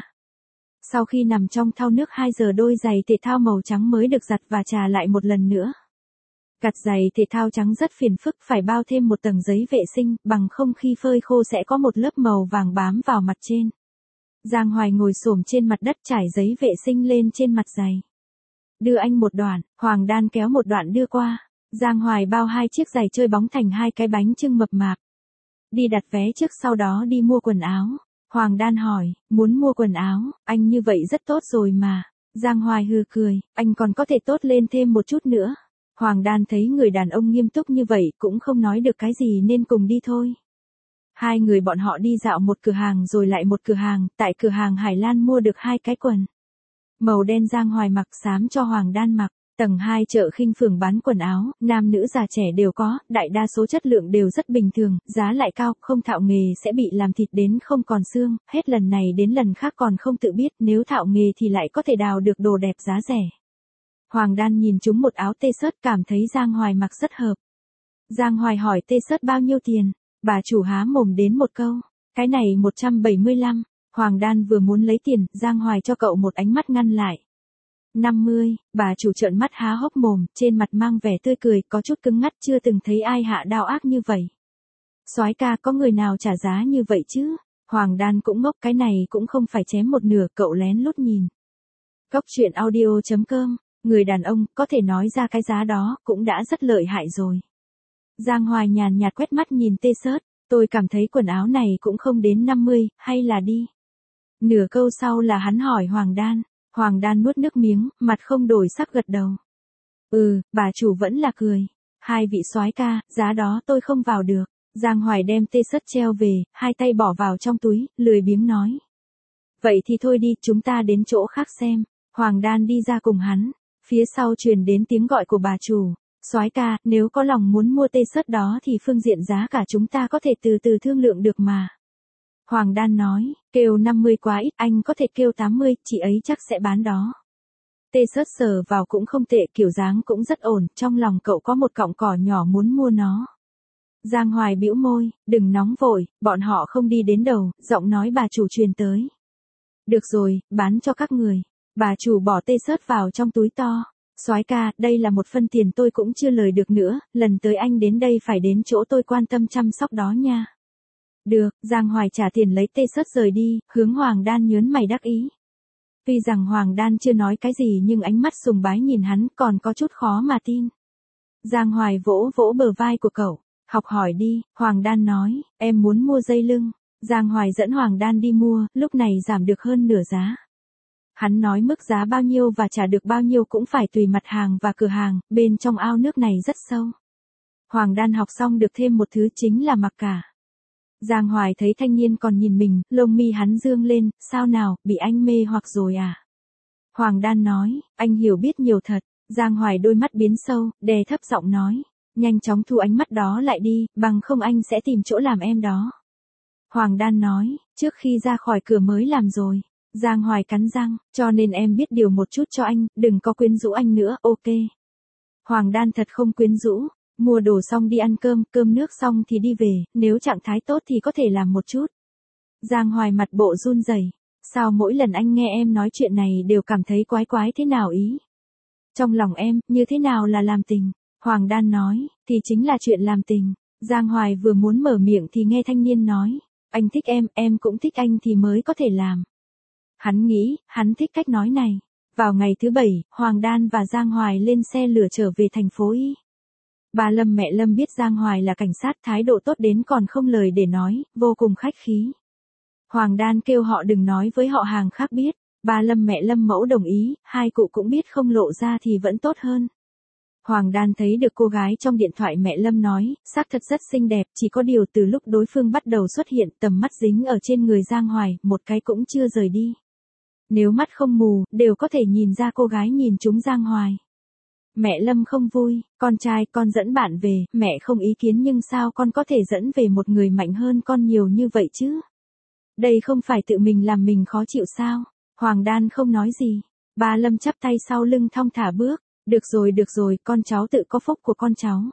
Sau khi nằm trong thau nước 2 giờ, đôi giày thể thao màu trắng mới được giặt và chà lại một lần nữa. Gặt giày thể thao trắng rất phiền phức, phải bao thêm một tầng giấy vệ sinh, bằng không khi phơi khô sẽ có một lớp màu vàng bám vào mặt trên. Giang Hoài ngồi xổm trên mặt đất trải giấy vệ sinh lên trên mặt giày. Đưa anh một đoạn, Hoàng Đan kéo một đoạn đưa qua. Giang Hoài bao 2 chiếc giày chơi bóng thành 2 cái bánh chưng mập mạp. Đi đặt vé trước, sau đó đi mua quần áo. Hoàng Đan hỏi, muốn mua quần áo, anh như vậy rất tốt rồi mà. Giang Hoài hừ cười, anh còn có thể tốt lên thêm một chút nữa. Hoàng Đan thấy người đàn ông nghiêm túc như vậy cũng không nói được cái gì nên cùng đi thôi. Hai người bọn họ đi dạo một cửa hàng rồi lại một cửa hàng, tại cửa hàng Hải Lan mua được 2 cái quần. Màu đen Giang Hoài mặc, xám cho Hoàng Đan mặc. Tầng 2 chợ Khinh Phường bán quần áo, nam nữ già trẻ đều có, đại đa số chất lượng đều rất bình thường, giá lại cao, không thạo nghề sẽ bị làm thịt đến không còn xương, hết lần này đến lần khác còn không tự biết, nếu thạo nghề thì lại có thể đào được đồ đẹp giá rẻ. Hoàng Đan nhìn trúng một áo t-shirt, cảm thấy Giang Hoài mặc rất hợp. Giang Hoài hỏi t-shirt bao nhiêu tiền, bà chủ há mồm đến một câu, cái này 175, Hoàng Đan vừa muốn lấy tiền, Giang Hoài cho cậu một ánh mắt ngăn lại. 50, bà chủ trợn mắt há hốc mồm, trên mặt mang vẻ tươi cười, có chút cứng ngắt, chưa từng thấy ai hạ đao ác như vậy. Soái ca, có người nào trả giá như vậy chứ? Hoàng Đan cũng ngốc, cái này cũng không phải chém một nửa, cậu lén lút nhìn. Cốc truyện audio.com, người đàn ông có thể nói ra cái giá đó cũng đã rất lợi hại rồi. Giang Hoài nhàn nhạt quét mắt nhìn T-shirt, tôi cảm thấy quần áo này cũng không đến 50, hay là đi. Nửa câu sau là hắn hỏi Hoàng Đan nuốt nước miếng, mặt không đổi sắc gật đầu. Bà chủ vẫn là cười. Hai vị soái ca, giá đó tôi không vào được. Giang Hoài đem T-shirt treo về, hai tay bỏ vào trong túi, lười biếng nói. Vậy thì thôi đi, chúng ta đến chỗ khác xem. Hoàng Đan đi ra cùng hắn. Phía sau truyền đến tiếng gọi của bà chủ. Soái ca, nếu có lòng muốn mua T-shirt đó thì phương diện giá cả chúng ta có thể từ từ thương lượng được mà. Hoàng Đan nói, kêu 50 quá ít, anh có thể kêu 80, chị ấy chắc sẽ bán đó. T-shirt sờ vào cũng không tệ, kiểu dáng cũng rất ổn, trong lòng cậu có một cọng cỏ nhỏ muốn mua nó. Giang Hoài bĩu môi, đừng nóng vội, bọn họ không đi đến đầu, giọng nói bà chủ truyền tới. Được rồi, bán cho các người. Bà chủ bỏ T-shirt vào trong túi to. Soái ca, đây là một phân tiền tôi cũng chưa lời được nữa, lần tới anh đến đây phải đến chỗ tôi quan tâm chăm sóc đó nha. Được, Giang Hoài trả tiền lấy T-shirt rời đi, hướng Hoàng Đan nhớn mày đắc ý. Tuy rằng Hoàng Đan chưa nói cái gì nhưng ánh mắt sùng bái nhìn hắn còn có chút khó mà tin. Giang Hoài vỗ vỗ bờ vai của cậu, học hỏi đi, Hoàng Đan nói, em muốn mua dây lưng. Giang Hoài dẫn Hoàng Đan đi mua, lúc này giảm được hơn nửa giá. Hắn nói mức giá bao nhiêu và trả được bao nhiêu cũng phải tùy mặt hàng và cửa hàng, bên trong ao nước này rất sâu. Hoàng Đan học xong được thêm một thứ chính là mặc cả. Giang Hoài thấy thanh niên còn nhìn mình, lông mi hắn dương lên, sao nào, bị anh mê hoặc rồi à? Hoàng Đan nói, anh hiểu biết nhiều thật. Giang Hoài đôi mắt biến sâu, đè thấp giọng nói, nhanh chóng thu ánh mắt đó lại đi, bằng không anh sẽ tìm chỗ làm em đó. Hoàng Đan nói, trước khi ra khỏi cửa mới làm rồi. Giang Hoài cắn răng, cho nên em biết điều một chút cho anh, đừng có quyến rũ anh nữa, ok. Hoàng Đan thật không quyến rũ, mua đồ xong đi ăn cơm nước xong thì đi về, nếu trạng thái tốt thì có thể làm một chút. Giang Hoài mặt bộ run rẩy, sao mỗi lần anh nghe em nói chuyện này đều cảm thấy quái quái thế nào ý? Trong lòng em, như thế nào là làm tình? Hoàng Đan nói, thì chính là chuyện làm tình. Giang Hoài vừa muốn mở miệng thì nghe thanh niên nói, anh thích em cũng thích anh thì mới có thể làm. Hắn nghĩ, hắn thích cách nói này. Vào ngày thứ 7, Hoàng Đan và Giang Hoài lên xe lửa trở về thành phố Y. Bà Lâm mẹ Lâm biết Giang Hoài là cảnh sát, thái độ tốt đến còn không lời để nói, vô cùng khách khí. Hoàng Đan kêu họ đừng nói với họ hàng khác biết. Bà Lâm mẹ Lâm mẫu đồng ý, hai cụ cũng biết không lộ ra thì vẫn tốt hơn. Hoàng Đan thấy được cô gái trong điện thoại mẹ Lâm nói, xác thật rất xinh đẹp, chỉ có điều từ lúc đối phương bắt đầu xuất hiện tầm mắt dính ở trên người Giang Hoài, một cái cũng chưa rời đi. Nếu mắt không mù, đều có thể nhìn ra cô gái nhìn trúng Giang Hoài. Mẹ Lâm không vui, con trai con dẫn bạn về, mẹ không ý kiến nhưng sao con có thể dẫn về một người mạnh hơn con nhiều như vậy chứ? Đây không phải tự mình làm mình khó chịu sao? Hoàng Đan không nói gì. Bà Lâm chắp tay sau lưng thong thả bước. Được rồi, con cháu tự có phúc của con cháu.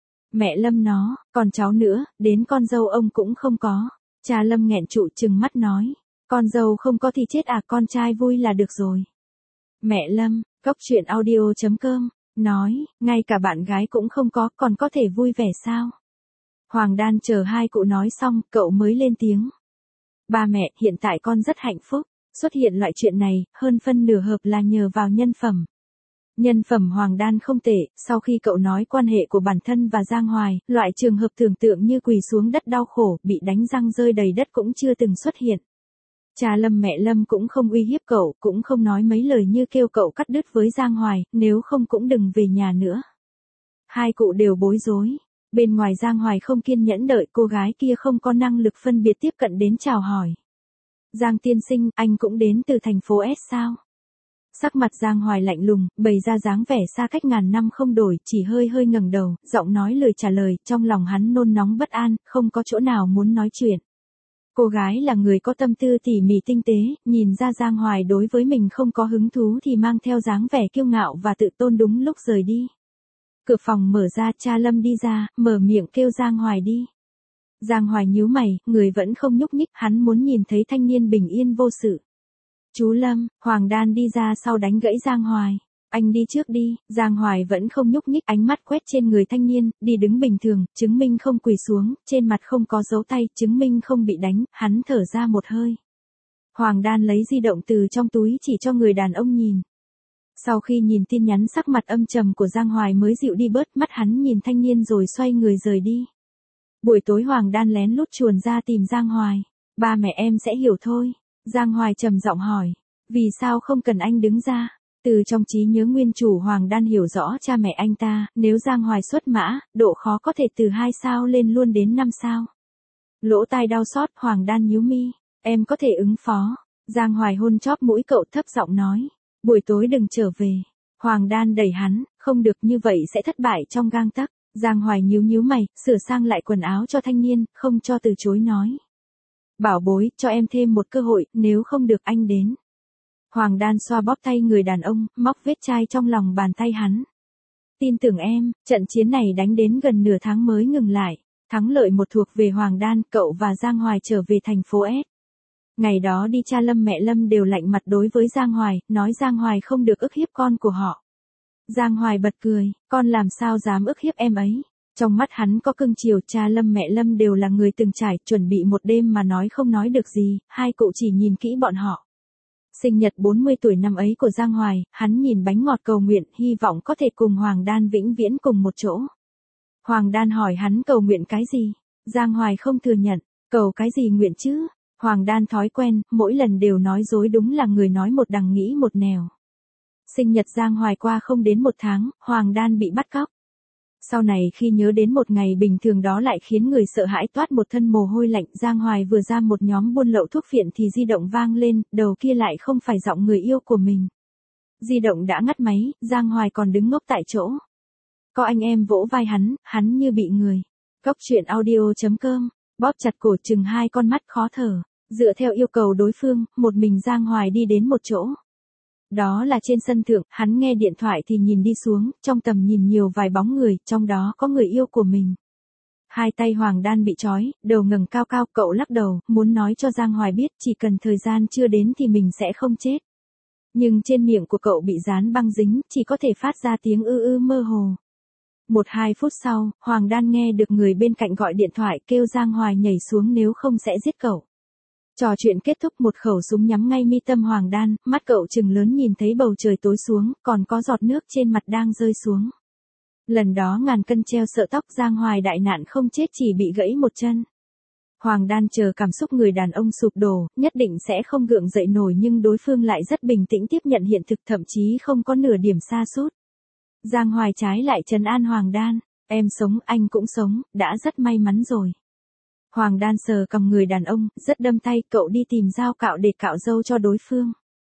Mẹ Lâm nó, còn cháu nữa, đến con dâu ông cũng không có. Cha Lâm nghẹn trụ trừng mắt nói. Con dâu không có thì chết à, con trai vui là được rồi. Mẹ Lâm, Cốc truyện audio.com, nói, ngay cả bạn gái cũng không có, còn có thể vui vẻ sao? Hoàng Đan chờ hai cụ nói xong, cậu mới lên tiếng. Ba mẹ, hiện tại con rất hạnh phúc. Xuất hiện loại chuyện này, hơn phân nửa hợp là nhờ vào nhân phẩm. Nhân phẩm Hoàng Đan không tệ, sau khi cậu nói quan hệ của bản thân và Giang Hoài, loại trường hợp tưởng tượng như quỳ xuống đất đau khổ, bị đánh răng rơi đầy đất cũng chưa từng xuất hiện. Cha Lâm mẹ Lâm cũng không uy hiếp cậu, cũng không nói mấy lời như kêu cậu cắt đứt với Giang Hoài, nếu không cũng đừng về nhà nữa. Hai cụ đều bối rối. Bên ngoài Giang Hoài không kiên nhẫn đợi, cô gái kia không có năng lực phân biệt tiếp cận đến chào hỏi. Giang tiên sinh, anh cũng đến từ thành phố S sao? Sắc mặt Giang Hoài lạnh lùng, bày ra dáng vẻ xa cách ngàn năm không đổi, chỉ hơi ngẩng đầu, giọng nói lời trả lời, trong lòng hắn nôn nóng bất an, không có chỗ nào muốn nói chuyện. Cô gái là người có tâm tư tỉ mỉ tinh tế, nhìn ra Giang Hoài đối với mình không có hứng thú thì mang theo dáng vẻ kiêu ngạo và tự tôn đúng lúc rời đi. Cửa phòng mở ra, cha Lâm đi ra, mở miệng kêu Giang Hoài đi. Giang Hoài nhíu mày, người vẫn không nhúc nhích, hắn muốn nhìn thấy thanh niên bình yên vô sự. Chú Lâm, Hoàng Đan đi ra sau đánh gãy Giang Hoài. Anh đi trước đi, Giang Hoài vẫn không nhúc nhích, ánh mắt quét trên người thanh niên, đi đứng bình thường, chứng minh không quỳ xuống, trên mặt không có dấu tay, chứng minh không bị đánh, hắn thở ra một hơi. Hoàng Đan lấy di động từ trong túi chỉ cho người đàn ông nhìn. Sau khi nhìn tin nhắn sắc mặt âm trầm của Giang Hoài mới dịu đi bớt, mắt hắn nhìn thanh niên rồi xoay người rời đi. Buổi tối Hoàng Đan lén lút chuồn ra tìm Giang Hoài. Ba mẹ em sẽ hiểu thôi. Giang Hoài trầm giọng hỏi. Vì sao không cần anh đứng ra? Từ trong trí nhớ nguyên chủ Hoàng Đan hiểu rõ cha mẹ anh ta, nếu Giang Hoài xuất mã, độ khó có thể từ 2 sao lên luôn đến 5 sao. Lỗ tai đau xót, Hoàng Đan nhíu mi. Em có thể ứng phó. Giang Hoài hôn chóp mũi cậu thấp giọng nói. Buổi tối đừng trở về. Hoàng Đan đẩy hắn, không được như vậy sẽ thất bại trong gang tấc. Giang Hoài nhíu nhíu mày, sửa sang lại quần áo cho thanh niên, không cho từ chối nói. Bảo bối, cho em thêm một cơ hội, nếu không được anh đến. Hoàng Đan xoa bóp tay người đàn ông, móc vết chai trong lòng bàn tay hắn. Tin tưởng em, trận chiến này đánh đến gần nửa tháng mới ngừng lại. Thắng lợi một thuộc về Hoàng Đan, cậu và Giang Hoài trở về thành phố S. Ngày đó đi cha Lâm mẹ Lâm đều lạnh mặt đối với Giang Hoài, nói Giang Hoài không được ức hiếp con của họ. Giang Hoài bật cười, con làm sao dám ức hiếp em ấy. Trong mắt hắn có cưng chiều, cha Lâm mẹ Lâm đều là người từng trải, chuẩn bị một đêm mà nói không nói được gì, hai cụ chỉ nhìn kỹ bọn họ. Sinh nhật 40 tuổi năm ấy của Giang Hoài, hắn nhìn bánh ngọt cầu nguyện, hy vọng có thể cùng Hoàng Đan vĩnh viễn cùng một chỗ. Hoàng Đan hỏi hắn cầu nguyện cái gì? Giang Hoài không thừa nhận, cầu cái gì nguyện chứ? Hoàng Đan thói quen, mỗi lần đều nói dối, đúng là người nói một đằng nghĩ một nẻo. Sinh nhật Giang Hoài qua không đến 1 tháng, Hoàng Đan bị bắt cóc. Sau này khi nhớ đến một ngày bình thường đó lại khiến người sợ hãi toát một thân mồ hôi lạnh. Giang Hoài vừa ra một nhóm buôn lậu thuốc phiện thì di động vang lên, đầu kia lại không phải giọng người yêu của mình. Di động đã ngắt máy, Giang Hoài còn đứng ngốc tại chỗ. Có anh em vỗ vai hắn như bị người. Cóc truyện audio.com, bóp chặt cổ chừng 2 con mắt khó thở. Dựa theo yêu cầu đối phương, một mình Giang Hoài đi đến một chỗ. Đó là trên sân thượng, hắn nghe điện thoại thì nhìn đi xuống, trong tầm nhìn nhiều vài bóng người, trong đó có người yêu của mình. Hai tay Hoàng Đan bị trói, đầu ngẩng cao cao, cậu lắc đầu, muốn nói cho Giang Hoài biết chỉ cần thời gian chưa đến thì mình sẽ không chết. Nhưng trên miệng của cậu bị dán băng dính, chỉ có thể phát ra tiếng ư ư mơ hồ. 1-2 phút sau, Hoàng Đan nghe được người bên cạnh gọi điện thoại kêu Giang Hoài nhảy xuống nếu không sẽ giết cậu. Trò chuyện kết thúc, một khẩu súng nhắm ngay mi tâm Hoàng Đan, mắt cậu trừng lớn nhìn thấy bầu trời tối xuống, còn có giọt nước trên mặt đang rơi xuống. Lần đó ngàn cân treo sợi tóc, Giang Hoài đại nạn không chết chỉ bị gãy một chân. Hoàng Đan chờ cảm xúc người đàn ông sụp đổ, nhất định sẽ không gượng dậy nổi nhưng đối phương lại rất bình tĩnh tiếp nhận hiện thực, thậm chí không có nửa điểm sa sút. Giang Hoài trái lại trấn an Hoàng Đan, em sống, anh cũng sống, đã rất may mắn rồi. Hoàng Đan sờ cầm người đàn ông, rất đâm tay, cậu đi tìm dao cạo để cạo râu cho đối phương.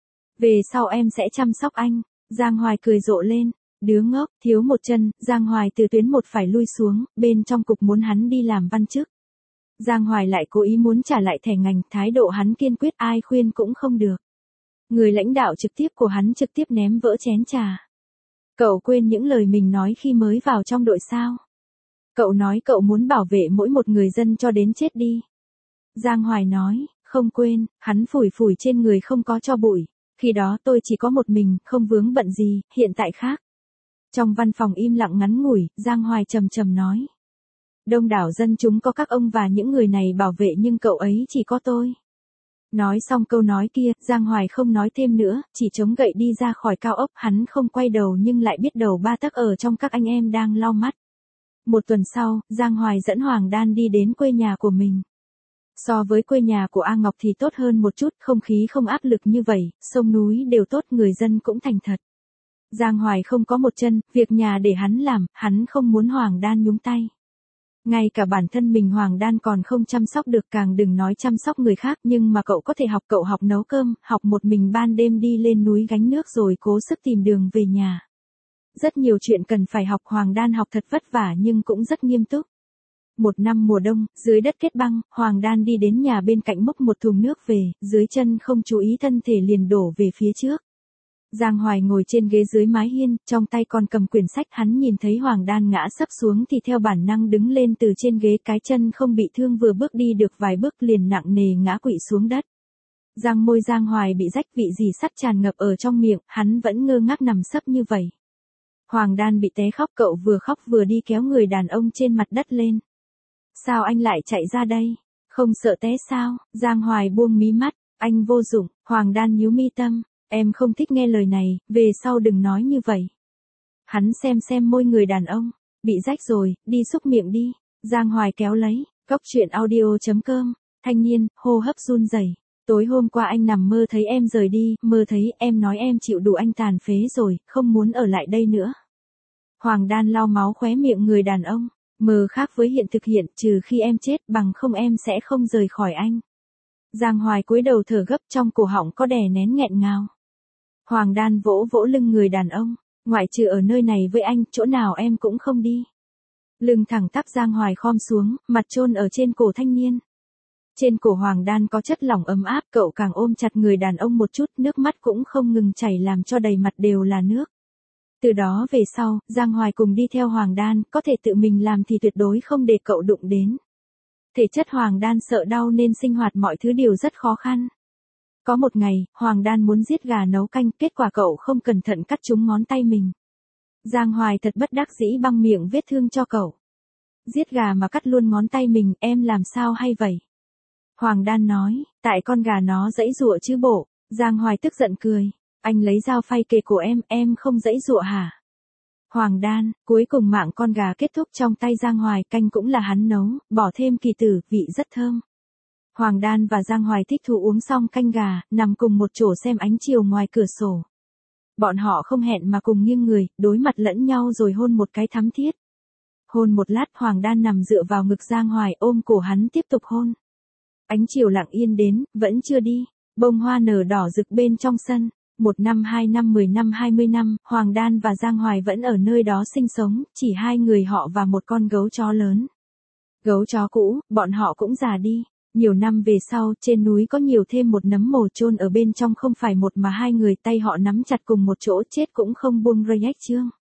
Về sau em sẽ chăm sóc anh. Giang Hoài cười rộ lên, đứa ngốc, thiếu một chân. Giang Hoài từ tuyến 1 phải lui xuống, bên trong cục muốn hắn đi làm văn chức. Giang Hoài lại cố ý muốn trả lại thẻ ngành, thái độ hắn kiên quyết, ai khuyên cũng không được. Người lãnh đạo trực tiếp của hắn trực tiếp ném vỡ chén trà. Cậu quên những lời mình nói khi mới vào trong đội sao? Cậu nói cậu muốn bảo vệ mỗi một người dân cho đến chết đi. Giang Hoài nói, không quên, hắn phủi phủi trên người không có tro bụi. Khi đó tôi chỉ có một mình, không vướng bận gì, hiện tại khác. Trong văn phòng im lặng ngắn ngủi, Giang Hoài trầm trầm nói. Đông đảo dân chúng có các ông và những người này bảo vệ nhưng cậu ấy chỉ có tôi. Nói xong câu nói kia, Giang Hoài không nói thêm nữa, chỉ chống gậy đi ra khỏi cao ốc. Hắn không quay đầu nhưng lại biết đầu 3 tấc ở trong các anh em đang lau mắt. 1 tuần sau, Giang Hoài dẫn Hoàng Đan đi đến quê nhà của mình. So với quê nhà của A Ngọc thì tốt hơn một chút, không khí không áp lực như vậy, sông núi đều tốt, người dân cũng thành thật. Giang Hoài không có một chân, việc nhà để hắn làm, hắn không muốn Hoàng Đan nhúng tay. Ngay cả bản thân mình Hoàng Đan còn không chăm sóc được, càng đừng nói chăm sóc người khác, nhưng mà cậu có thể học, cậu học nấu cơm, học một mình ban đêm đi lên núi gánh nước rồi cố sức tìm đường về nhà. Rất nhiều chuyện cần phải học, Hoàng Đan học thật vất vả nhưng cũng rất nghiêm túc. Một năm mùa đông, dưới đất kết băng, Hoàng Đan đi đến nhà bên cạnh múc một thùng nước về, dưới chân không chú ý thân thể liền đổ về phía trước. Giang Hoài ngồi trên ghế dưới mái hiên, trong tay còn cầm quyển sách, hắn nhìn thấy Hoàng Đan ngã sấp xuống thì theo bản năng đứng lên từ trên ghế, cái chân không bị thương vừa bước đi được vài bước liền nặng nề ngã quỵ xuống đất. Răng môi Giang Hoài bị rách, vị gì sắt tràn ngập ở trong miệng, hắn vẫn ngơ ngác nằm sấp như vậy. Hoàng Đan bị té khóc vừa đi kéo người đàn ông trên mặt đất lên. Sao anh lại chạy ra đây? Không sợ té sao? Giang Hoài buông mí mắt, anh vô dụng. Hoàng Đan nhíu mi tâm, em không thích nghe lời này, về sau đừng nói như vậy. Hắn xem môi người đàn ông, bị rách rồi, đi xúc miệng đi. Giang Hoài kéo lấy, Cốc truyện audio.com, thanh niên, hô hấp run rẩy. Tối hôm qua anh nằm mơ thấy em rời đi, mơ thấy em nói em chịu đủ anh tàn phế rồi, không muốn ở lại đây nữa. Hoàng Đan lau máu khóe miệng người đàn ông, mơ khác với hiện thực hiện, trừ khi em chết, bằng không em sẽ không rời khỏi anh. Giang Hoài cúi đầu thở gấp, trong cổ họng có đè nén nghẹn ngào. Hoàng Đan vỗ vỗ lưng người đàn ông, ngoại trừ ở nơi này với anh, chỗ nào em cũng không đi. Lưng thẳng tắp Giang Hoài khom xuống, mặt chôn ở trên cổ thanh niên. Trên cổ Hoàng Đan có chất lỏng ấm áp, cậu càng ôm chặt người đàn ông một chút, nước mắt cũng không ngừng chảy làm cho đầy mặt đều là nước. Từ đó về sau, Giang Hoài cùng đi theo Hoàng Đan, có thể tự mình làm thì tuyệt đối không để cậu đụng đến. Thể chất Hoàng Đan sợ đau nên sinh hoạt mọi thứ đều rất khó khăn. Có một ngày, Hoàng Đan muốn giết gà nấu canh, kết quả cậu không cẩn thận cắt trúng ngón tay mình. Giang Hoài thật bất đắc dĩ băng miệng vết thương cho cậu. Giết gà mà cắt luôn ngón tay mình, em làm sao hay vậy? Hoàng Đan nói, tại con gà nó giãy giụa chứ bộ. Giang Hoài tức giận cười, anh lấy dao phay kề cổ em không giãy giụa hả? Hoàng Đan, cuối cùng mạng con gà kết thúc trong tay Giang Hoài, canh cũng là hắn nấu, bỏ thêm kỳ tử, vị rất thơm. Hoàng Đan và Giang Hoài thích thú uống xong canh gà, nằm cùng một chỗ xem ánh chiều ngoài cửa sổ. Bọn họ không hẹn mà cùng nghiêng người, đối mặt lẫn nhau rồi hôn một cái thắm thiết. Hôn một lát, Hoàng Đan nằm dựa vào ngực Giang Hoài, ôm cổ hắn tiếp tục hôn. Ánh chiều lặng yên đến, vẫn chưa đi. Bông hoa nở đỏ rực bên trong sân. 1 năm 2 năm 10 năm 20 năm, Hoàng Đan và Giang Hoài vẫn ở nơi đó sinh sống, chỉ hai người họ và một con gấu chó lớn. Gấu chó cũ, bọn họ cũng già đi. Nhiều năm về sau, trên núi có nhiều thêm một nấm mồ chôn ở bên trong, không phải một mà hai người, tay họ nắm chặt cùng một chỗ, chết cũng không buông. React chương